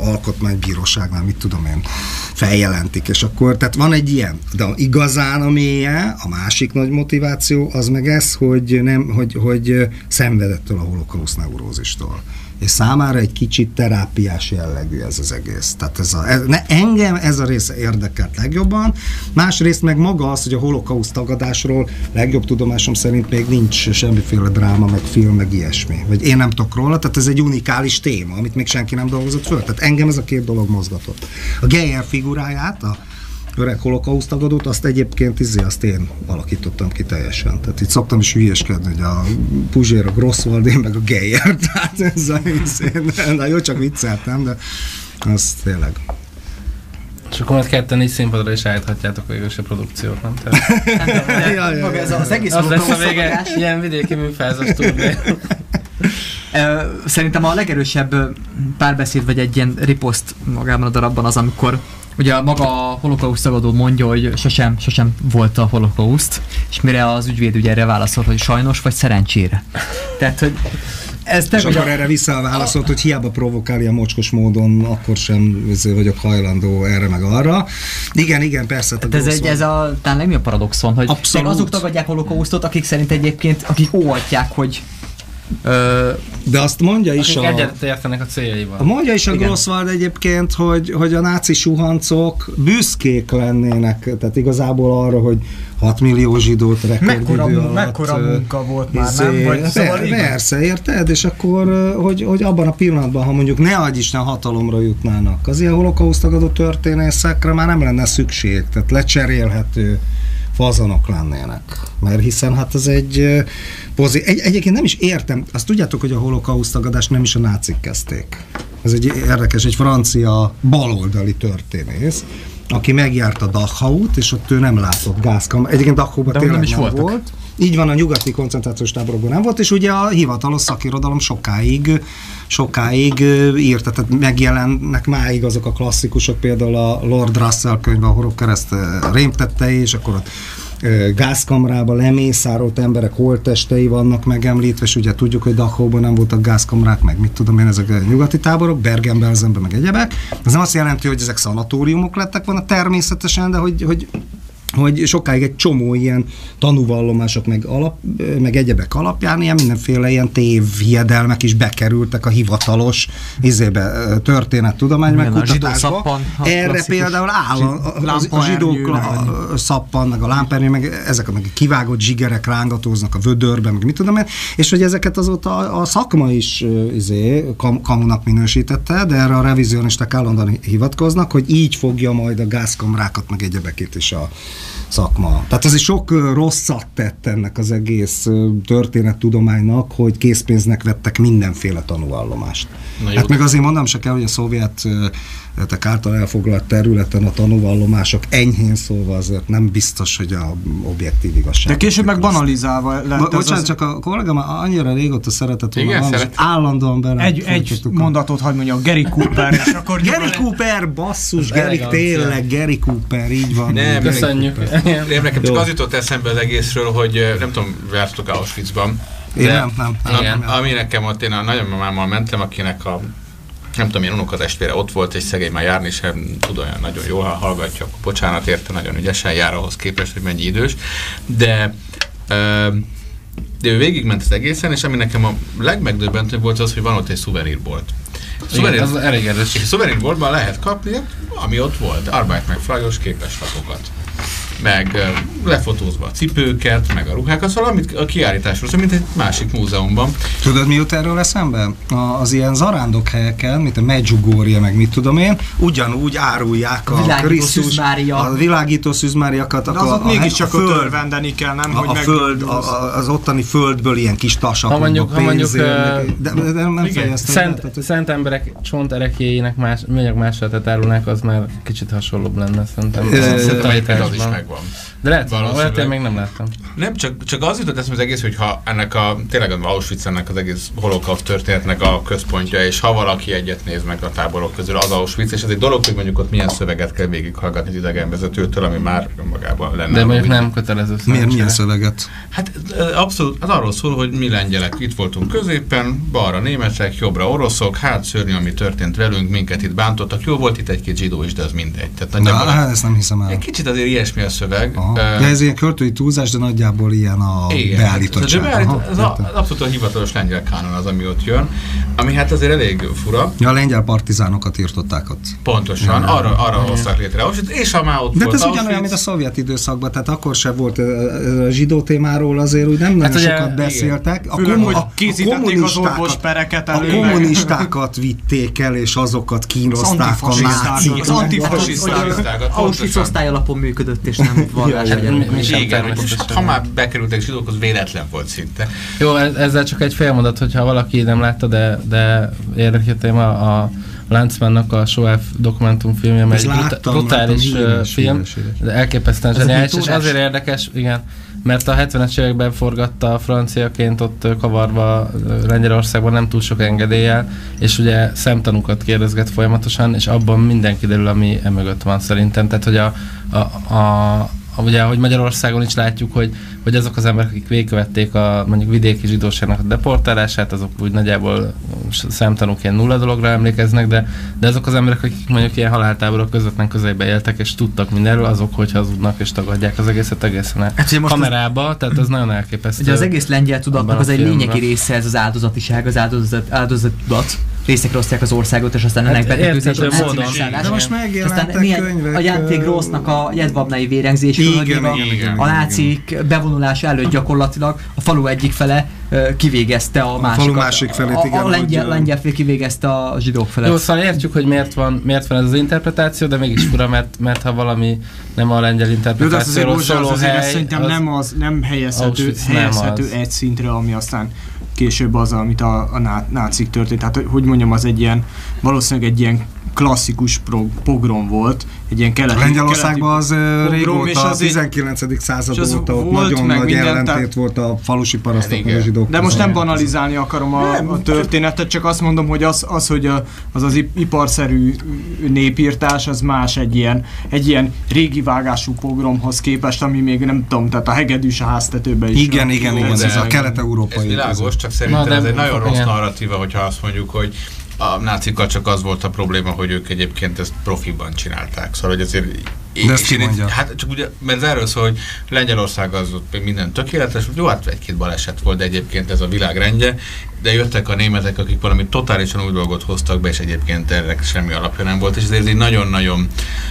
alkotmánybíróságnál, mit tudom én, feljelentik, és akkor, tehát van egy ilyen, de igazán a mélye, a másik nagy motiváció, az meg ez, hogy, nem, hogy, hogy szenvedettől a holokauszt neurózistól. És számára egy kicsit terápiás jellegű ez az egész. Tehát ez a, ez, ne, engem ez a része érdekelt legjobban. Másrészt meg maga az, hogy a holokauszt tagadásról legjobb tudomásom szerint még nincs semmiféle dráma, meg film, meg ilyesmi. Vagy én nem tudok róla, tehát ez egy unikális téma, amit még senki nem dolgozott föl. Tehát engem ez a két dolog mozgatott. A Geyer figuráját, a öreg holokauszt tagadót, azt egyébként izé, azt én alakítottam ki teljesen. Tehát itt szoktam is hülyeskedni, hogy a Puzsér, a Grosswald, én meg a Geyer. Tehát ez a izé, na jó, csak vicceltem, de az tényleg. És akkor majd ketten így színpadra is állíthatjátok végül a produkciót, nem? Tehát, ja, ja, ez az egész az lesz a vége, ilyen vidéki műfázas turné. Szerintem a legerősebb párbeszéd, vagy egy ilyen riposzt magában a darabban az, amikor ugye maga a holokauszt tagadó mondja, hogy sosem, sosem volt a holokauszt, és mire az ügyvéd ugye erre válaszol, hogy sajnos vagy szerencsére. Tehát, hogy ez és akkor a... erre visszaválaszolt, hogy hiába provokálja mocskos módon, akkor sem vagyok hajlandó erre meg arra. Igen, igen, persze. Hát ez, egy, ez a talán legnagyobb paradoxon, hogy azok tagadják holokausztot, akik szerint egyébként, akik óhatják, hogy Ö, de azt mondja is a... Egyet értenek a céljaival. Mondja is a Grosswald egyébként, hogy, hogy a náci suhancok büszkék lennének, tehát igazából arra, hogy hat millió zsidót rekordidő alatt. Mekkora munka volt már, izé, nem? Vagy szóval persze, érted? És akkor, hogy, hogy abban a pillanatban, ha mondjuk ne adj Isten hatalomra jutnának, az ilyen holokauszt tagadó történészekre már nem lenne szükség, tehát lecserélhető fazonok lennének. Mert hiszen hát ez egy, pozí- egy egyébként nem is értem, azt tudjátok, hogy a holokauszt tagadást nem is a nácik kezdték. Ez egy érdekes, egy francia baloldali történész, aki megjárta Dachau-t, és ott ő nem látott gázkamerát. Egyébként Dachau-ban tényleg nem, is nem volt. Így van, a nyugati koncentrációs táborokban nem volt, és ugye a hivatalos szakirodalom sokáig, sokáig írta, tehát megjelennek máig azok a klasszikusok, például a Lord Russell könyve, a Horog kereszt rémtettei, és akkor ott gázkamrába lemészárolt emberek holttestei vannak megemlítve, és ugye tudjuk, hogy Dachauban nem voltak gázkamrák, meg mit tudom én, ezek a nyugati táborok, Bergen-Belsenben, meg egyebek. Ez nem azt jelenti, hogy ezek szanatóriumok lettek volna természetesen, de hogy, hogy hogy sokáig egy csomó ilyen tanúvallomások meg, alap, meg egyebek alapján ilyen mindenféle ilyen tévhiedelmek is bekerültek a hivatalos izébe, történettudomány meg kutatásba. Erre például áll a, a, a zsidók a, a szappan, meg a lámpernyő, meg ezek a meg kivágott zsigerek rángatóznak a vödörben, meg mit tudom én, és hogy ezeket azóta a, a szakma is izé, kam, kamunak minősítette, de erre a revizionisták állandóan hivatkoznak, hogy így fogja majd a gázkamrákat, meg egyebekét is a szakma. Tehát azért sok rosszat tett ennek az egész történettudománynak, hogy készpénznek vettek mindenféle tanúvallomást. Hát meg azért mondom se kell, hogy a szovjet által elfoglalt területen a tanúvallomások enyhén szólva azért nem biztos, hogy a objektív igazság. De később meg banalizálva lett. Bo- bocsánat, az... csak a kollégám annyira régóta szeretett volna, igen, szeret... állandóan bele. Egy, egy mondatot hadd mondjam, Gary Cooper. És akkor Gary Cooper, basszus, Gary, tényleg, Gary Cooper, így van. Nem, köszönjük. Én nekem csak az jutott eszembe az egészről, hogy nem tudom, vártok Auschwitzban. Én nem, nem. nem, nem. Ami nekem ott, én a nagyomamámmal mentem, akinek a nem tudom, én unokatestvére ott volt, és szegény már járni sem tud olyan nagyon jól, ha hallgatja, akkor bocsánat érte, nagyon ügyesen jár ahhoz képest, hogy mennyi idős, de, de ő végigment az egészen, és ami nekem a legmegdöbbentőbb volt az, hogy van ott egy szuvenírbolt. Szuvenír, az elég erős. Szuvenírboltban lehet kapni, ami ott volt, Arbeit meg Flajos képeslapokat, meg lefotózva a cipőket, meg a ruhákat, szóval amit a kiállításról, mint egy másik múzeumban. Tudod, mi jut erről eszembe? Az ilyen zarándokhelyeken, mint a Medjugorje, meg mit tudom én, ugyanúgy árulják a Krisztus, a világító szűzmáriakat. De azok mégiscsak a törvendeni kell, nem? A, hogy a föld, a, az ottani földből ilyen kis tasakokba mondjuk, pénzél, mondjuk, de, de, de nem fejeztem. Szent, tehát, szent emberek csonterekjének más, műanyag másolatot árulnák, az már kicsit hasonlóbb lenne, szerintem. Szerintem az is meg megvan. De lehet, olyat én még nem láttam. Nem, csak, csak az jutott eszembe az egész, hogy ha ennek a, tényleg az Auschwitz ennek az egész holokauszt történetnek a központja, és ha valaki egyet néz meg a táborok közül, az Auschwitz, és ez egy dolog, hogy mondjuk ott milyen szöveget kell végighallgatni az idegenvezetőtől, ami már magában lenne. De mondjuk nem kötelező szó. Miért milyen szöveget? Hát abszolút, az arról szól, hogy mi lengyelek itt voltunk középen, balra németek, jobbra oroszok, hát szörnyű, ami történt velünk, minket itt bántottak, jó volt itt egy-két zsidó is, de az mindegy. Tehát Na, hát ezt nem hiszem el. Egy kicsit azért ilyesmi a szöveg. Uh, de ez ilyen költői túlzás, de nagyjából ilyen a igen, beállítottság. Beállít, Aha, az, a, az abszolút a hivatalos lengyel kánon az, ami ott jön, ami hát azért elég fura. Ja, a lengyel partizánokat írtották ott. Pontosan, ja, arra, arra hozták létre Auschwitz, és ha már ott de volt ez ugyanolyan, mint a szovjet időszakban, tehát akkor sem volt a zsidó témáról azért úgy nem nagyon hát sokat ugye, beszéltek. A, Főleg, kom- a, készítették az orvos pereket elő. A kommunistákat vitték el, és azokat kínozták a nácik. Az antifasisztákat. Auschwitz osztály alapon működött, és nem vallás egyenlő. Ha már bekerültek zsidókhoz, véletlen volt szinte. Jó, ezzel csak egy fél mondat, hogyha valaki nem látta, de, de érdekes téma a Lanzmannnak a Shoah dokumentumfilmje, mert egy brutá- brutális híres, film, híres, híres. De elképesztően zseniális, és azért érdekes, igen, mert a hetvenes években forgatta franciaként ott kavarva Lengyelországban nem túl sok engedéllyel, és ugye szemtanúkat kérdezget folyamatosan, és abban minden kiderül, ami emögött van szerintem. Tehát, hogy a, a, a ugye, hogy Magyarországon is látjuk, hogy, hogy azok az emberek, akik végigkövették a mondjuk vidéki zsidóságnak a deportálását, azok úgy nagyjából szemtanúként nulla dologra emlékeznek, de, de azok az emberek, akik mondjuk ilyen haláltáborok közvetlen közelbe éltek, és tudtak mindenről, azok, hogy hazudnak és tagadják az egészet egészen a hát, kamerába, az, tehát ez nagyon elképesztő. Ugye az egész lengyel tudatnak az egy lényegi része, ez az áldozatiság, az áldozat, áldozatudat. Részekre osztják az országot, és aztán ennek hát betűzhető módon. De most megjelentek könyvek. A Jánték Grossnak a Jedvabnai vérengzés, a nácik bevonulása előtt gyakorlatilag a falu egyik fele kivégezte a másikat. A falu másik felét, igen. A lengyel, lengyel fél kivégezte a zsidók felett. Jó, szóval értjük, hogy miért van, miért van ez az interpretáció, de mégis fura, mert, mert ha valami nem a lengyel interpretációról szóló hely... Az szerintem nem, az, nem helyezhető, helyezhető nem egy szintre, ami aztán később az, amit a, a ná, nácik történt. Tehát, hogy mondjam, az egy ilyen, valószínűleg egy ilyen klasszikus pro, pogrom volt, egy ilyen keleti... Lengyelországban az régóta, a tizenkilencedik század óta ott nagyon nagy ellentét volt a falusi parasztok a zsidók. De most nem banalizálni akarom a, nem, a történetet, csak azt mondom, hogy az, az hogy a, az, az iparszerű népírtás, az más egy ilyen, egy ilyen régi vágású pogromhoz képest, ami még nem tudom, tehát a hegedűs a háztetőben is. Igen, igen, igen, ez a kelet-európai. Ez világos, csak szerintem Na, ez egy nagyon rossz narratíva, hogyha azt mondjuk, hogy a nácikkal csak az volt a probléma, hogy ők egyébként ezt profiban csinálták. Szóval, hogy azért... De ezt én, hát csak ugye, mert erről szól, hogy Lengyelország az ott minden tökéletes, jó, hát egy-két baleset volt, de egyébként ez a világ rendje, de jöttek a németek, akik valami totálisan új dolgot hoztak be, és egyébként erre semmi alapja nem volt, és ez egy nagyon-nagyon...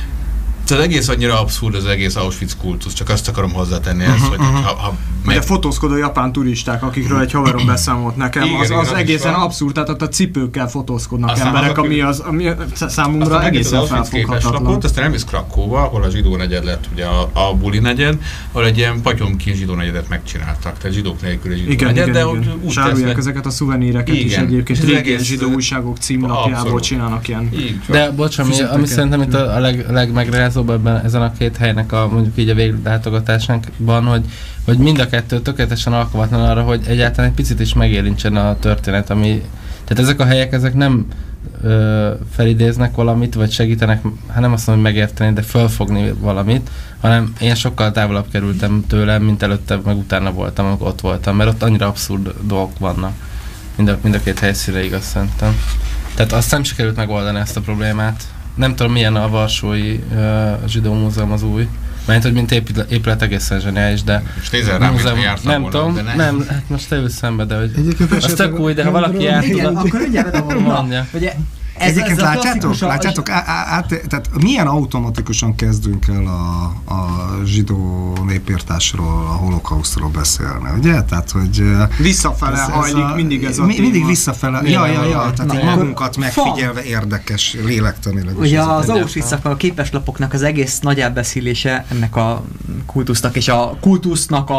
Az egész annyira abszurd az egész Auschwitz kultusz, csak azt akarom hozzátenni ezt, uh-huh, hogy uh-huh. ha... ha meg... a fotózkodó japán turisták, akikről egy haverom beszámolt nekem, igen, az, az egészen abszurd, tehát ott a cipőkkel fotózkodnak aztán emberek, ami, az, ami számunkra egészen felfoghatatlan. Aztán elmész Krakóba, ahol a zsidó negyed lett, ugye a, a buli negyed, ahol egy ilyen patyomkin zsidó negyedet megcsináltak, tehát zsidók nélkül egy zsidó igen, negyed, igen, de igen. Úgy sárulják ezeket a szuveníreket is egyébként, régen zsidó újságok címlapjából csinálnak ilyen. De bocs, ami szerintem itt a legmegrázóbb ebben ezen a két helynek a mondjuk így a véglátogatásban, hogy, hogy mind a kettő tökéletesen alkalmatlan arra, hogy egyáltalán egy picit is megérintsen a történet, ami... Tehát ezek a helyek, ezek nem ö, felidéznek valamit, vagy segítenek, hát nem azt mondom, hogy megérteni, de fölfogni valamit, hanem én sokkal távolabb kerültem tőlem, mint előtte, meg utána voltam, amikor ott voltam, mert ott annyira abszurd dolgok vannak. Mind a, mind a két helyszínre igaz, szerintem. Tehát azt nem sikerült megoldani ezt a problémát. Nem tudom, milyen a varsói uh, zsidó múzeum az új. Mert hogy mint épület, épület egészen zseniális, de... És nézel rám, múzeum, nem volna, tudom, nem. nem, hát most te ülsz szembe, de hogy... Az tök új, de ha valaki járt igen, akkor mindjárt bedobom mondja. Ez, Egyébként ez látjátok, látjátok á, á, á, tehát milyen automatikusan kezdünk el a, a zsidó népírtásról, a holokausztról beszélni, ugye? Tehát, hogy... Visszafele ez, hajlik ez a, mindig ez a mi, Mindig téma. visszafele, ja, ja, ja, tehát na, magunkat megfigyelve érdekes, lélektanilag. Ugye az Auschwitznak a képeslapoknak az egész nagy elbeszélése ennek a kultusznak, és a kultusznak a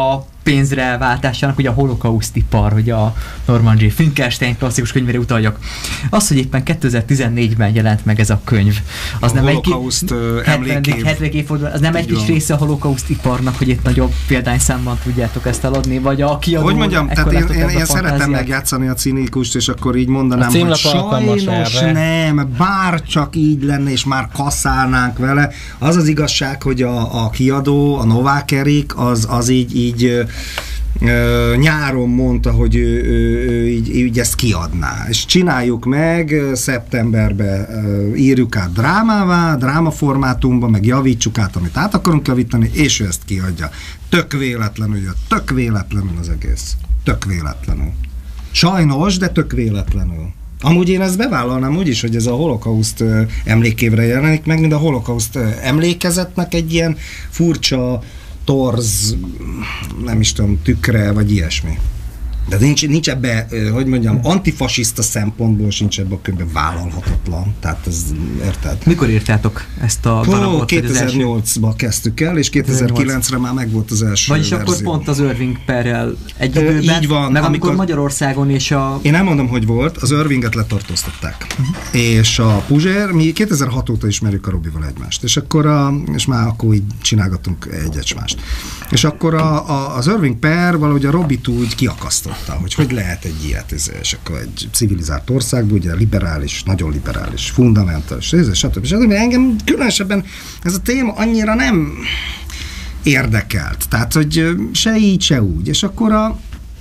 pénzre váltásának, ugye a holokausztipar, hogy a Norman J. Finkelstein klasszikus könyvére utaljak. Az, hogy éppen kétezer-tizennégyben jelent meg ez a könyv, az a nem egy hetvedik évforduló, az nem egy kis része a holokausztiparnak, hogy itt nagyobb példányszámban tudjátok ezt eladni, vagy a kiadó... Hogy mondjam, tehát én, én, én szeretem megjátszani a cinikust, és akkor így mondanám, hogy sajnos nem, bár csak így lenne, és már kasszálnánk vele. Az az igazság, hogy a, a kiadó, a Novák Erik, az, az így, így ö, ö, nyáron mondta, hogy ő, ő, ő így, így ezt kiadná. És csináljuk meg, szeptemberben ö, írjuk át drámává, drámaformátumba, meg javítsuk át, amit át akarunk javítani, és ő ezt kiadja. Tök véletlenül jött, tök véletlenül az egész. Tök véletlenül. Sajnos, de tök véletlenül. Amúgy én ezt bevállalnám úgyis, hogy ez a holokauszt emlékévre jelenik meg, mint a holokauszt emlékezetnek egy ilyen furcsa torz, nem is tudom, tükre, vagy ilyesmi. De nincs, nincs ebbe, hogy mondjam, antifasiszta szempontból sincs ebbe a könyvben vállalhatatlan. Tehát ez, érted? Mikor írtátok ezt a darabot? kétezer-nyolcban kezdtük el, és kétezer-kilencre már megvolt az első Vagyis verzió. Akkor pont az Irving perrel egy időben, így van, meg amikor, amikor Magyarországon és a... Én nem mondom, hogy volt, az Irvinget letartóztatták. Uh-huh. És a Puzsér, mi kétezer-hat óta ismerjük a Robival egymást, és akkor a, és már akkor így csinálgatunk egy mást. És akkor a, a, az Irving per valahogy a Robit úgy kiakasztott, hogy hogy lehet egy ilyet, és akkor egy civilizált országban, ugye liberális, nagyon liberális, fundamentális, stb. stb. stb. Engem különösebben ez a téma annyira nem érdekelt. Tehát, hogy se így, se úgy. És akkor a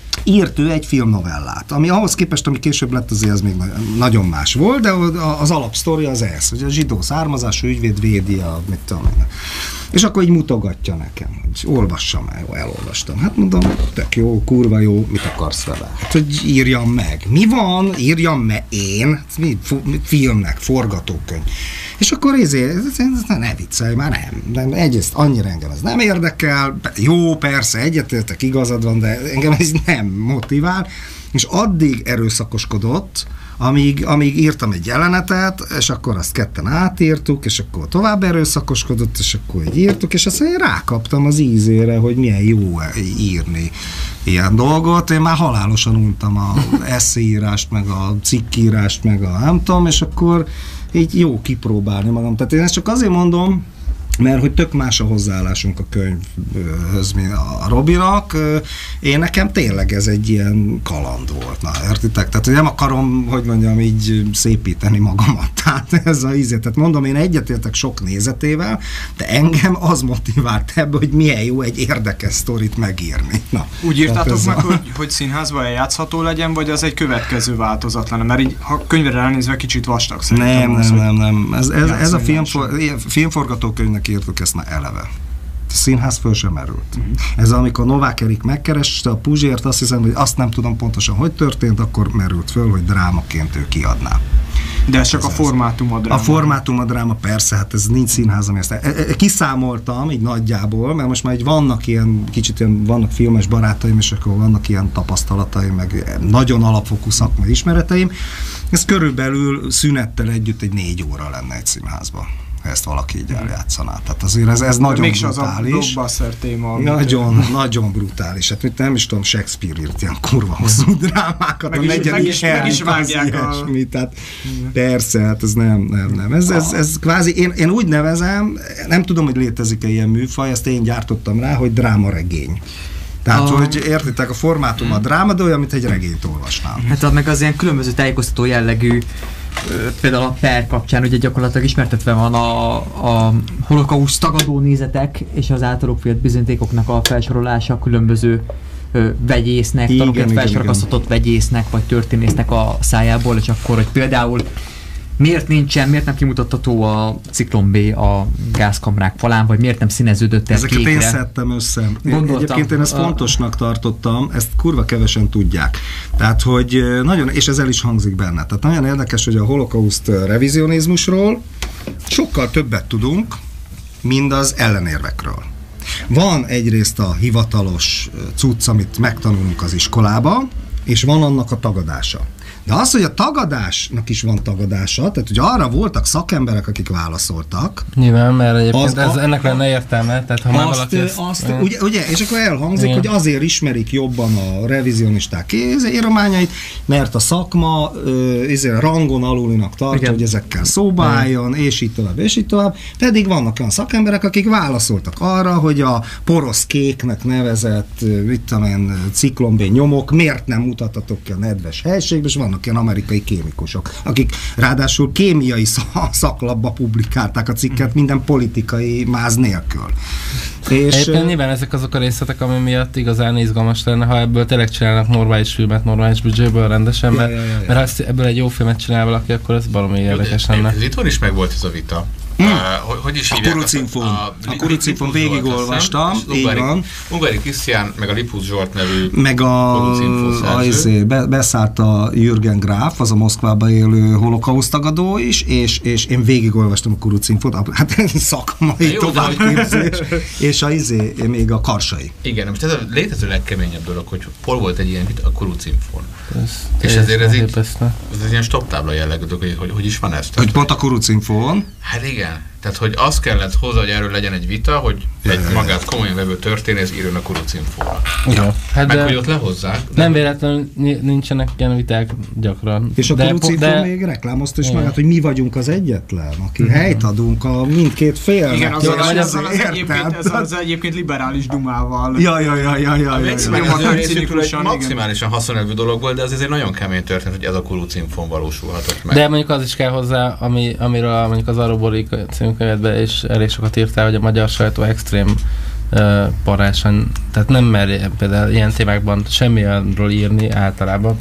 írt ő egy filmnovellát, ami ahhoz képest, ami később lett, azért ez még nagyon más volt, de az alapsztori az ez, hogy a zsidó származású ügyvéd védi a, mit tudom én. És akkor így mutogatja nekem, hogy olvassam el, jó, elolvastam. Hát mondom, tök jó, kurva jó, mit akarsz vele? Hát, hogy írjam meg. Mi van? Írjam meg én? Mi, filmnek, forgatókönyv. És akkor ezért, ne viccelj, már nem. nem. Egyrészt annyira engem ez nem érdekel, jó, persze, egyetértek, igazad van, de engem ez nem motivál. És addig erőszakoskodott, Amíg, amíg írtam egy jelenetet, és akkor azt ketten átírtuk, és akkor tovább erőszakoskodott, és akkor így írtuk, és azt én rákaptam az ízére, hogy milyen jó írni ilyen dolgot. Én már halálosan untam a eszéírást, meg a cikkírást, meg a nem tudom, és akkor így jó kipróbálni magam. Tehát én ezt csak azért mondom, mert hogy tök más a hozzáállásunk a könyvhöz, mint a Robinak. Én nekem tényleg ez egy ilyen kaland volt. Na, értitek? Tehát, hogy nem akarom, hogy mondjam, így szépíteni magamat. Tehát ez a ízét. Tehát mondom, én egyetértek sok nézetével, de engem az motivált ebbe, hogy milyen jó egy érdekes sztorit megírni. Na, úgy írtátok meg, a... hogy, hogy színházban eljátszható legyen, vagy az egy következő változat lenne? Mert így, ha könyvre elnézve kicsit vastag szerintem. Nem, az, nem, nem, nem. Ez, ez, ez a filmfor, filmforgatókönyvnek írtuk ezt már eleve. A színház föl sem merült. Uh-huh. Ez amikor Novák Erik megkereste a Puzsért, azt hiszem, hogy azt nem tudom pontosan, hogy történt, akkor merült föl, hogy drámaként ő kiadná. De ez csak ez a formátum a dráma. A formátum a dráma, persze, hát ez nincs színház, ami ezt kiszámoltam, így nagyjából, mert most már így vannak ilyen, kicsit ilyen, vannak filmes barátaim, és akkor vannak ilyen tapasztalataim, meg nagyon alapfokú szakmai ismereteim. Ez körülbelül szünettel együtt egy négy óra lenne egy színházban, ha ezt valaki így eljátszaná. Tehát azért ez, ez nagyon mégis brutális. Az a blockbuster téma. Nagyon, nagyon brutális. Hát nem is tudom, Shakespeare írt ilyen kurva hosszú drámákat. Meg, a is, meg, is, meg is vágják a... Tehát persze, hát ez nem, nem, nem. Ez, ez, ez kvázi, én, én úgy nevezem, nem tudom, hogy létezik-e ilyen műfaj, ezt én gyártottam rá, hogy drámaregény. Tehát, a... hogy értitek, a formátum a dráma, de olyan, mint egy regényt olvasnám. Hát meg az ilyen különböző tájékoztató jellegű, például a per kapcsán, ugye gyakorlatilag ismertetve van a, a holokauszt tagadó nézetek és az általuk vélt bizonyítékoknak a felsorolása különböző ö, vegyésznek, tanúként felsorakoztatott vegyésznek vagy történésznek a szájából, és akkor, hogy például miért nincsen, miért nem kimutatható a ciklon B a gázkamrák falán, vagy miért nem színeződött el kékre? Ezeket én szedtem össze. Gondoltam. Egyébként én ezt fontosnak tartottam, ezt kurva kevesen tudják. Tehát, hogy nagyon, és ez el is hangzik benne. Tehát nagyon érdekes, hogy a holokauszt revizionizmusról sokkal többet tudunk, mint az ellenérvekről. Van egyrészt a hivatalos cucc, amit megtanulunk az iskolába, és van annak a tagadása. De az, hogy a tagadásnak is van tagadása, tehát hogy arra voltak szakemberek, akik válaszoltak. Nyilván, mert egyébként az, ez, a, ennek lenne értelme, tehát ha már azt, valaki ezt... azt, ugye, ugye, és akkor elhangzik, igen, hogy azért ismerik jobban a revizionisták írományait, mert a szakma ezért rangon alulinak tartja, igen, hogy ezekkel szóba álljon, és így tovább, és így tovább. Pedig vannak olyan szakemberek, akik válaszoltak arra, hogy a porosz kéknek nevezett, mit tudom én, ciklonbé nyomok miért nem mutatatok ki a nedves helységbe, és vannak ilyen amerikai kémikusok, akik ráadásul kémiai szaklapba publikálták a cikket minden politikai máz nélkül. És egyébként nyilván ezek azok a részletek, ami miatt igazán izgalmas lenne, ha ebből tényleg csinálnak normális filmet, normális büdzséből rendesen, mert, ja, ja, ja, ja. mert ha ebből egy jó filmet csinál valaki, akkor ez valami érdekes lenne. Ez itthon is megvolt ez a vita. Hmm. Uh, hogy, hogy is a Kurucinfon. A, a Kurucinfon végigolvastam, így van. Ungari Krisztián, meg a Lipus Zsolt nevű meg a, a izé, be, beszállt a Jürgen Gráf, az a Moszkvában élő holokausztagadó is, és, és én végigolvastam a Kurucinfot, hát szakmai továbbképzés, és a izé, még a Karsai. Igen, most ez a létező legkeményebb dolog, hogy hol volt egy ilyen vita, a Kurucinfon. És ezért ez így, ez egy ilyen stoptábla jellegű, hogy, hogy hogy is van ez. Hogy pont a Kurucinfon. Hát igen. Tehát, hogy az kellett hozzá, hogy erről legyen egy vita, hogy egy magát komolyan vevő történész írjon a Kurucinfóra. Ja. Hát meg, hogy ott lehozzák. Nem véletlenül nincsenek ilyen viták gyakran. És a Kurucinfó de... még reklámozta is magát, hogy mi vagyunk az egyetlen, aki mm-hmm. helyt adunk a mindkét félnek. Igen, az, az, az, az, az, egyébként, ez az egyébként liberális dumával. Ja, ja, ja, ja, ja. Maximálisan haszonelvű dolog volt, de az azért nagyon kemény történt, hogy ez a Kurucinfón valósulhatott meg. De mondjuk az is kell hozzá, ami, amiről mondjuk az Arroborik könyvedben és elég sokat írtál, hogy a magyar sajtó extrém uh, parásan, tehát nem mer például ilyen témákban semmi olyanról írni általában,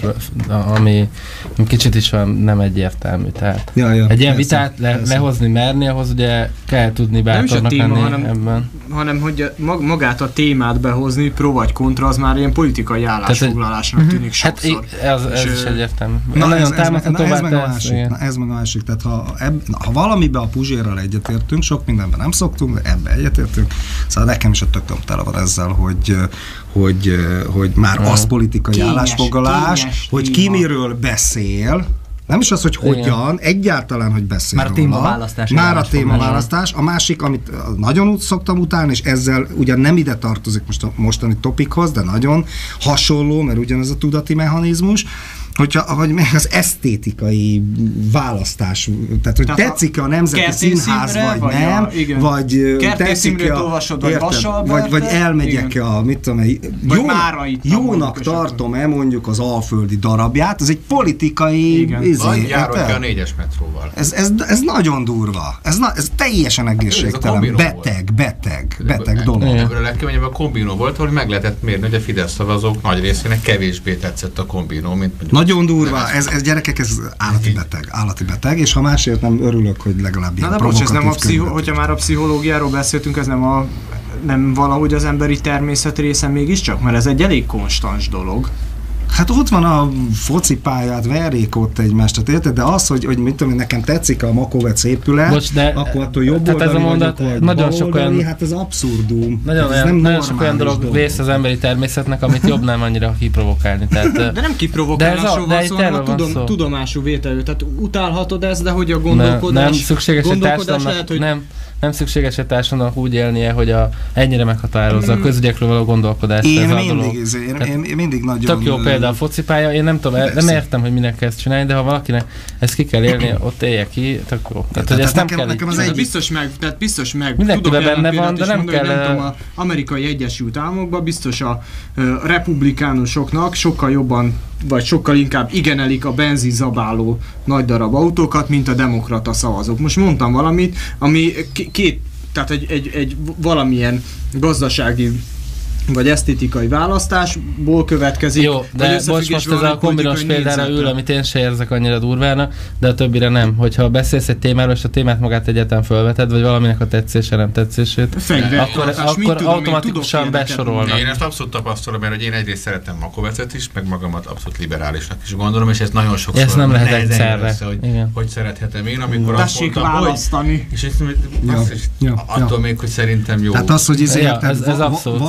ami kicsit is van nem egyértelmű. Tehát ja, ja, egy ilyen persze, vitát le, lehozni merni, ahhoz ugye kell tudni bátornak lenni hanem, ebben. Hanem hogy magát a témát behozni, pro vagy kontra, az már ilyen politikai állásfoglalásnak tehát, tűnik sokszor. Hát, ez, ez is egyértelmű. Na, nagyon ez, ez, na, ez, meg a másik, na, ez meg a másik. Tehát ha, eb, na, ha valamiben a Puzsérral egyetértünk, sok mindenben nem szoktunk, de ebben egyetértünk, szóval nekem is a tököm tele van ezzel, hogy, hogy, hogy már az politikai kényes, állásfoglalás, kényes hogy ki miről beszél, nem is az, hogy hogyan, igen, egyáltalán, hogy beszél Már a témaválasztás. Már a témaválasztás. A másik, amit nagyon úgy szoktam utálni, és ezzel ugyan nem ide tartozik most a mostani topikhoz, de nagyon hasonló, mert ugyanez a tudati mechanizmus, hogyha, hogy meg az esztétikai választás, tehát hogy tehát tetszik-e a Nemzeti Színház, vagy, vagy nem, a, vagy tetszik-e a, vagy, vagy elmegyek-e a, mit tudom, jó, jónak tartom-e mondjuk az Alföldi darabját, az egy politikai... Izé, vagy járok-e a négyes metróval. Ez, ez, ez nagyon durva. Ez, na, ez teljesen egészségtelen. Ez beteg, beteg, beteg dolog. Ebből a legkeményebb a kombinó volt, hogy meg lehetett mérni, hogy a Fidesz szavazók nagy részének kevésbé tetszett a kombinó, mint nagyon durva, ez, ez gyerekek, ez állati beteg, állati beteg, és ha másért nem örülök, hogy legalább ilyen provokatív könyvet. Nem a pszicho- hogyha már a pszichológiáról beszéltünk, ez nem, a, nem valahogy az emberi természet része mégiscsak, mert ez egy elég konstans dolog. Hát ott van a focipályát, verjék ott egymást, tehát érted? De az, hogy, hogy mit tudom, nekem tetszik a Makovec épület, Bocs, de, akkor attól jobb oldali ez a mondat, vagyok, vagy nagyon sok olyan, hát ez abszurdum. Nagyon, olyan, nagyon sok olyan dolog, dolog vész az emberi természetnek, amit jobb nem annyira kiprovokálni. Tehát, de nem kiprovokálásról van szó, hanem a tudom, tudomású vételő. Tehát utálhatod ezt, de hogy a gondolkodás... Nem, nem szükséges egy társadalomnak, hogy... nem. Nem szükséges egy társadalomnak úgy élnie, hogy a, ennyire meghatározza a közügyekről való gondolkodást. Én, ez mindig, a dolog. Én, én, én mindig nagyon... Tök jó példa a focipálya, én nem tudom, nem értem, hogy minek kell ezt csinálni, de ha valakinek ezt ki kell élni, ott élje ki, tök jó. Tehát, hogy ezt nem kell nekem az egy... biztos meg, tehát biztos meg mindenkiben benne van, de nem mondani, kell... Nem tudom, az Amerikai Egyesült Államokban biztos a uh, republikánusoknak sokkal jobban, vagy sokkal inkább igenelik a benzinzabáló nagy darab autókat, mint a demokrata szavazók. Most mondtam valamit, ami két, tehát egy, egy, egy valamilyen gazdasági vagy esztétikai választásból következik. Jó, de most, most ez a kombinos példára ül, amit én se érzek annyira durvána, de a többire nem. Hogyha beszélsz egy témáról, és a témát magát egyetem felveted, vagy valaminek a tetszése nem tetszését, akkor, akkor tudom, automatikusan besorolnak. Én ezt abszolút tapasztalom, mert hogy én egyrészt szeretem Makovecet is, meg magamat abszolút liberálisnak is gondolom, és ez nagyon sokszor ezt nem lehet egyszerre. Hogy, hogy szerethetem én, amikor azt mondtam, választani. Hogy, és ezt, ja, ja, attól ja. még, hogy szerintem jó. Tehát az, hogy ezért, ez, ez vas,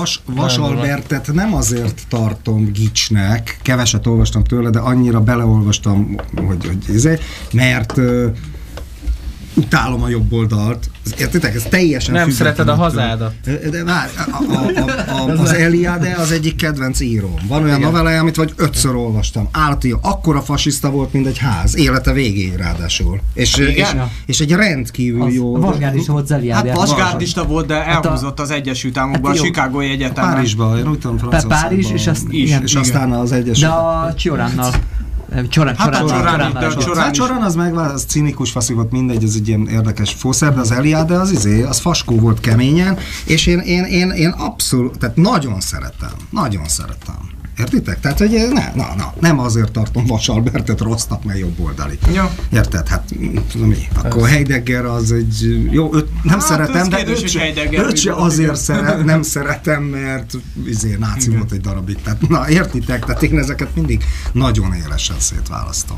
Vas Albertet nem azért tartom gicsnek, keveset olvastam tőle, de annyira beleolvastam, hogy, hogy ezért, mert uh, utálom a jobb oldalt. Értitek? Ez teljesen nem szereted a hazádat. De várj, a, a, a, a, az Eliade az egyik kedvenc íróm. Van olyan novellája, amit vagy ötször olvastam. Állati, akkora fasiszta volt, mint egy ház. Élete végéig ráadásul. És, és, és egy rendkívül az jó... Vasgárdista volt az Eliade. Hát vasgárdista volt, de elhúzott az Egyesült Államokban, hát a Chicagói Egyetemen. Párizsban, én úgy tudom Franciaországban. Párizs, és, azt, is, igen, és aztán az Egyesült. De a Csioránnal. Csorán, hát csorán, a csorán, csorán, csorán, csorán, csorán az meg az cinikus faszi volt, mindegy, ez egy ilyen érdekes fószer, de az Eliade az izé, az faskó volt keményen, és én, én, én, én abszolút, tehát nagyon szeretem, nagyon szeretem. Értitek? Tehát, hogy ne, na, na, nem azért tartom Vas Albertet rossznak, mert jobb oldali. Ja. Érted? Hát, tudom mi? Akkor Heidegger az egy, jó, őt nem hát, szeretem, de őt se, őt se azért szeret, nem szeretem, mert izé, náci volt egy darabig. Tehát, na, értitek? Tehát én ezeket mindig nagyon élesen szétválasztom.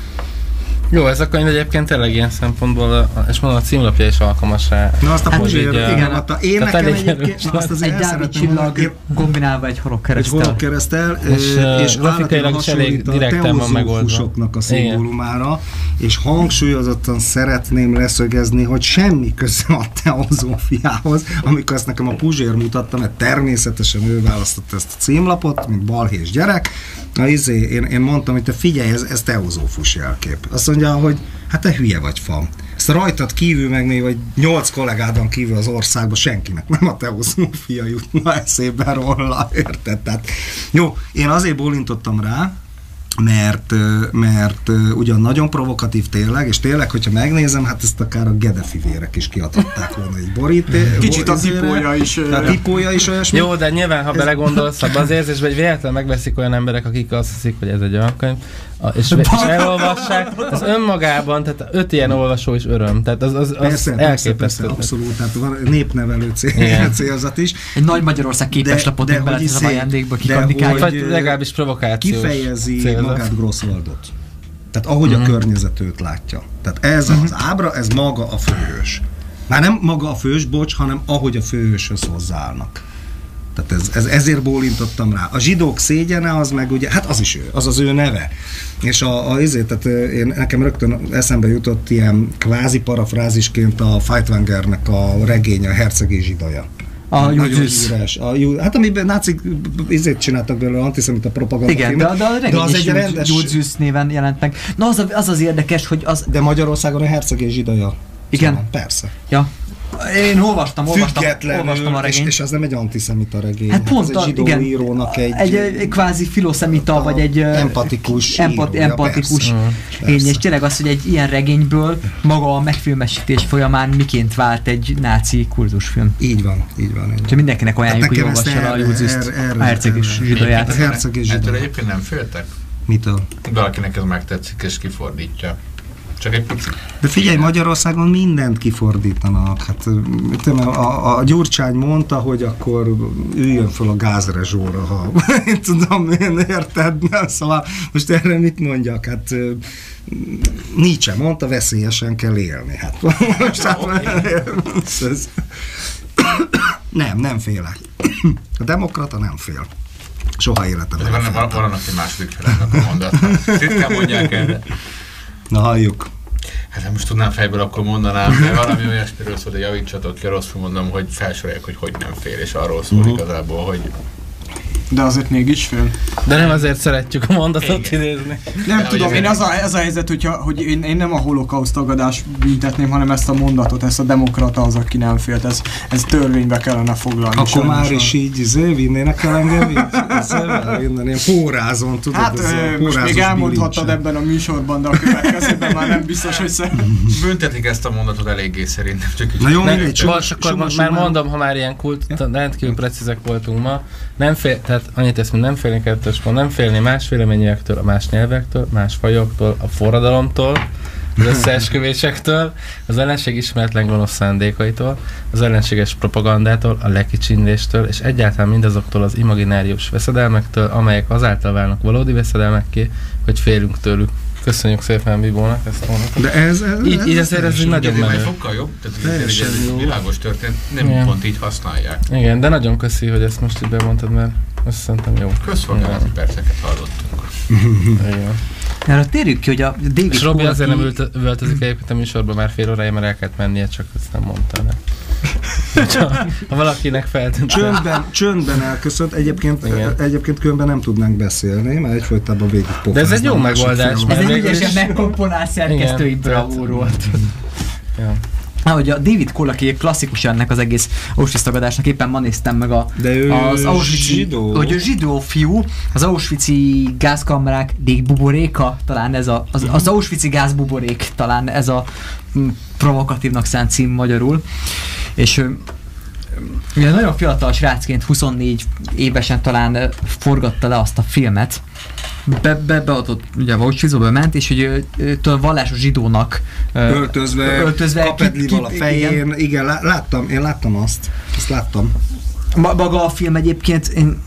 Jó, ez a könyv egyébként tényleg ilyen szempontból, és mondom, a címlapja is alkalmas rá. Na azt a Puzsér, igen, a, én nekem egyébként azt az egy Dávid csillag kombinálva egy horogkereszttel. Egy horogkereszttel, és, és grafikailag is elég direkten van megoldva. A szimbólumára, és hangsúlyozottan szeretném leszögezni, hogy semmi köze a teozófiához, amikor ezt nekem a Puzsér mutatta, mert természetesen ő választotta ezt a címlapot, mint balhés gyerek. Na izé, én, én mondtam, hogy te figyelj, ez, ez teozófus jelkép. Azt mondja, hogy hát te hülye vagy, fa. Ezt rajtad kívül, meg még vagy nyolc kollégádon kívül az országban senkinek nem a teozófia jutna eszébe róla, érted? Tehát, jó, én azért bólintottam rá, mert, mert ugyan nagyon provokatív tényleg, és tényleg, hogyha megnézem, hát ezt akár a Gedefivérek is kiadhatták volna egy boríté. Kicsit a tipója is. A tipója is olyasmi. Jó, de nyilván, ha ez belegondolsz, abban az érzésben, hogy véletlenül megveszik olyan emberek, akik azt hiszik, hogy ez egy olyan könyv, és, és elolvassák, az önmagában, tehát öt ilyen olvasó is öröm. Tehát az, az, az persze, elképesztő. Persze, persze, abszolút, tehát van népnevelő cél, célzat is. Egy nagy Magyarország képeslapot még beletesz a ajándékba kikandikálni. Vagy legalábbis provokációs kifejezi célzat. Magát Grosswaldot. Tehát ahogy mm. a környezet őt látja. Tehát ez mm. az ábra, ez maga a főhős. Már nem maga a főhős, bocs, hanem ahogy a főhőshöz hozzáállnak. Tehát ez, ez, ezért bólintottam rá. A zsidók szégyene az meg ugye, hát az is ő, az az ő neve. És a, a ezért, tehát én, nekem rögtön eszembe jutott ilyen kvázi parafrázisként a Feichtwangernek a regénye, a Herceg és zsidaja. A Júdzusz. Hát amiben nácik izét csináltak belőle, antiszemita propaganda. Igen, de, de a regény de az egy rendes... Júdzusz néven jelent meg. Na az, az az érdekes, hogy az... De Magyarországon a Herceg és zsidaja. Igen. Szóval, persze. Ja. Én olvastam, olvastam, olvastam a regényt. És, és az nem egy antiszemita regény. Hát pont, ez egy zsidó igen, írónak egy... Egy, egy kvázi filoszemita, vagy egy... Empatikus empat, írója, empatikus persze. Én, és tényleg az, hogy egy ilyen regényből maga a megfilmesítés folyamán miként vált egy náci kurzusfilm. Így van, így van. Úgyhogy mindenkinek ajánljuk, hogy olvassa a Júdzuszt, a Herceg és zsidóját. A Herceg és zsidóját. Ettől egyébként nem féltek? Mitől? Valakinek ez megtetszik és kifordítja. Csak egy picit. De figyelj, Magyarországon mindent kifordítanak. Hát, tudom, a, a Gyurcsány mondta, hogy akkor üljön fel a gázrezsóra, ha én tudom, én érted? Nem? Szóval most erre mit mondjak? Hát Nietzsche mondta, veszélyesen kell élni. Hát most hát, ez, nem, nem félek. A demokrata nem fél. Soha életemben. Van, van, van annak egy második felállnak a mondatnak. Ritkán mondják erre. Na halljuk. Hát most tudnám fejből, akkor mondanám, mert valami olyasmiről szól, de javítsatok ki, rosszul mondom, hogy felsorolják, hogy hogy nem fél, és arról szól uh-huh. igazából, hogy... De azért mégis fél. De nem azért szeretjük a mondatot idézni. Nem de tudom, én az a, ez a helyzet, hogyha, hogy én, én nem a holokauszt tagadást büntetném, hanem ezt a mondatot, ezt a demokrata az, aki nem félt. Ez, ez törvénybe kellene foglalni. Akkor már is így izé, vinnének el engem így? Ezzel innen ilyen pórázon, tudod? Hát ez most még elmondhattad bilincsen ebben a műsorban, de a következőben már nem biztos, hogy szer... Büntetik ezt a mondatot eléggé szerintem. Csak na jó, mindegy. Most akkor már már mondom, ha már ilyen kult, rendkívül precízek voltunk ma, nem fél, tehát annyit tesz, mint nem félni kettős pont, nem félni más véleményektől, a más nyelvektől, más fajoktól, a forradalomtól, az összeesküvésektől, az ellenség ismeretlen gonosz szándékaitól, az ellenséges propagandától, a lekicsinléstől, és egyáltalán mindazoktól az imaginárius veszedelmektől, amelyek azáltal válnak valódi veszedelmekké, hogy félünk tőlük. köszönjük szépen Bibónak ezt a mondatot. De ez, ez, így, így ezért ez egy nagyon menő. Sokkal jobb, tehát ez egy világos történet, nem Igen. pont így használják. Igen, de nagyon köszi, hogy ezt most így bemondtad, mert azt szerintem jó. Közszolgálati perceket hallottunk. Igen. Erre térjük ki, hogy a David és Robi azért nem ült, üvöltözik egyébként a műsorban már fél órája, mert el kellett mennie, csak ezt nem mondta. Ne. Ha, ha valakinek feltűnt. Csöndben, csöndben elköszönt, egyébként, egyébként különben nem tudnánk beszélni, mert egyfolytában végig pofáznak. De ez egy jó megoldás. Ez egy ügyesen megkomponált szerkesztői bravúr volt. Ja. Ahogy a David Cole, aki klasszikus ennek az egész Auschwitz-tagadásnak, éppen ma néztem meg a, az Auschwitz-i, zsidó. hogy a zsidó fiú, az Auschwitz-i gázkamrák buboréka, talán ez a, az, az Auschwitz-i gázbuborék, talán ez a m, provokatívnak szánt cím magyarul. És ugye nagyon fiatal srácként, huszonnégy évesen talán forgatta le azt a filmet, be, be, beadott, ugye Auschwitzba ment, és hogy tőle vallásos zsidónak öltözve, öltözve kapedlival a fején, igen, igen láttam, én láttam azt, azt láttam. Maga a film egyébként én,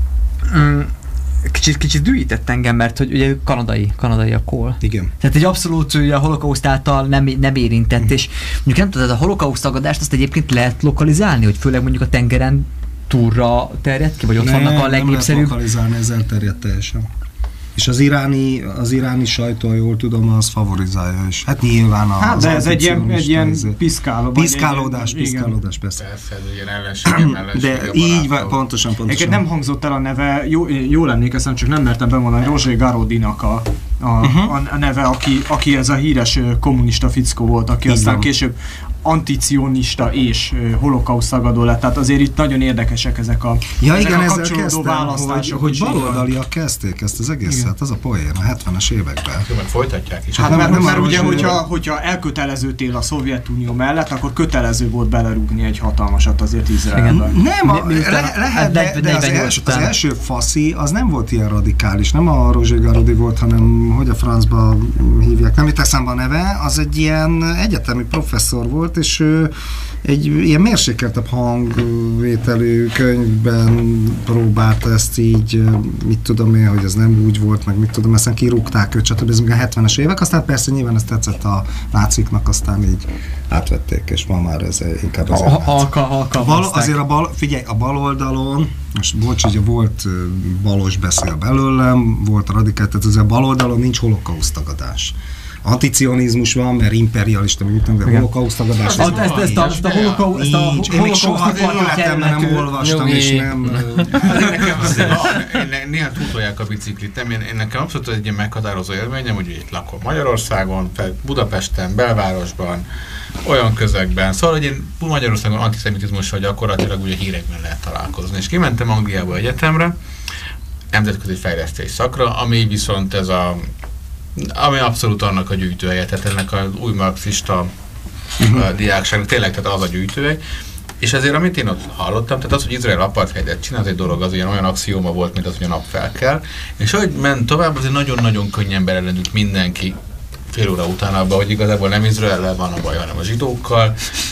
mm, kicsit, kicsit dühített engem, mert hogy ugye kanadai, kanadai a Cole. Igen. Tehát egy abszolút ugye, a holokauszt által nem, nem érintett, mm. és mondjuk nem tudod, a holokauszt tagadást azt egyébként lehet lokalizálni, hogy főleg mondjuk a tengeren túlra terjed ki, vagy ott ne, vannak a legnépszerűbb? Nem lehet lokalizálni, ez elterjedt teljesen. És az iráni, az iráni sajtó, jól tudom, az favorizálja is. Hát nyilván az Hát de ez egy ilyen, egy ilyen piszkáló, piszkálódás, piszkálódás, persze. Persze, ez ilyen ellenségem, ellenségem. De így van, pontosan, pontosan. Egyébként nem hangzott el a neve, jó, jól emlékeztem, csak nem mertem bemondani, Roger Garaudinak a, a, uh-huh. a, a neve, aki, aki ez a híres kommunista fickó volt, aki így aztán van. Később anticionista és holokauszt tagadó lett. Tehát azért itt nagyon érdekesek ezek a, ja, ezek igen, a ezzel kapcsolódó választások. Hogy, hogy baloldaliak kezdték ezt az egészet, igen. Az a poén a hetvenes években. Jó, meg folytatják is. Hát nem, mert, nem mert ugye, hogyha, hogyha elköteleződtél a Szovjetunió mellett, akkor kötelező volt belerúgni egy hatalmasat azért Izraelben. Nem, a, le, lehet, de, de az, els, az első faszi, az nem volt ilyen radikális. Nem a Roger Garaudy volt, hanem hogy a francba hívják, nem jut eszembe a neve, az egy ilyen egyetemi professzor volt, és ő egy ilyen mérsékeltebb hangvételű könyvben próbálta ezt így, mit tudom én, hogy ez nem úgy volt, meg mit tudom, aztán kirúgták őt, stb. Ez még a hetvenes évek, aztán persze nyilván ez tetszett a náciknak, aztán így átvették, és ma már ez inkább az halka, halka bal, azért a bal, figyelj, a bal oldalon, most bocs, ugye volt balos beszél belőlem, volt a radikális, tehát azért a bal oldalon nincs holokausztagadás. Anticionizmus van, mert imperialista, mint tudom, de holokausztagadás. Ezt, ezt, ezt a, ezt a holokauszt, a én még soha életemben nem olvastam, és nem... Nekem néha túltolják a biciklit, én, én nekem abszolút egy ilyen meghatározó élményem, hogy itt lakom Magyarországon, Budapesten, belvárosban, olyan közegben. Szóval, hogy én Magyarországon antiszemitizmussal gyakorlatilag ugye hírekben lehet találkozni. És kimentem Angliába egyetemre, nemzetközi fejlesztés szakra, ami viszont ez a ami abszolút annak a gyűjtőhelye, tehát ennek az új marxista uh-huh. diákságnak tényleg tehát az a gyűjtőhely. És ezért, amit én ott hallottam, tehát az, hogy Izrael apartheidet csinál, az egy dolog, az olyan, olyan axióma volt, mint az, hogy a nap fel kell. És ahogy ment tovább, azért nagyon-nagyon könnyen belelendült mindenki fél óra után abba, hogy igazából nem Izraellel van a baj, hanem a zsidókkal.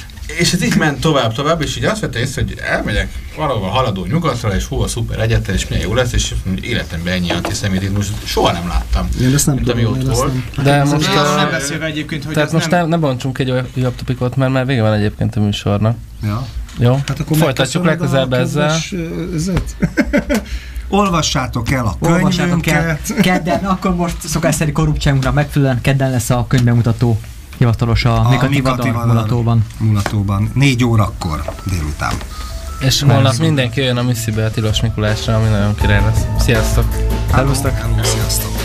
És ez így ment tovább, tovább, és így azt vette észre, hogy elmegyek valahol haladó nyugatra, és hú, a szuper egyetem, és milyen jó lesz, és életemben ennyi antiszemitizmus soha nem láttam. Én ezt nem tudom, ami ott volt. Nem. De most a... nem beszélve egyébként, hogy tehát most nem... ne bontsunk egy olyan topikot, mert már vége van egyébként a műsornak. Ja. Jó? Hát akkor folytatjuk legközelebb ezzel. Olvassátok el a könyvünket. Kedden, akkor most szokás szerint korruptságunknak megfelelően kedden lesz a könyvbemutató hivatalos a, a Mikativadar mulatóban. mulatóban. Négy órakor délután. És holnap mindenki jön a Misszibe a Tilos Mikulásra, ami nagyon király lesz. Sziasztok! Hello, hello, sziasztok!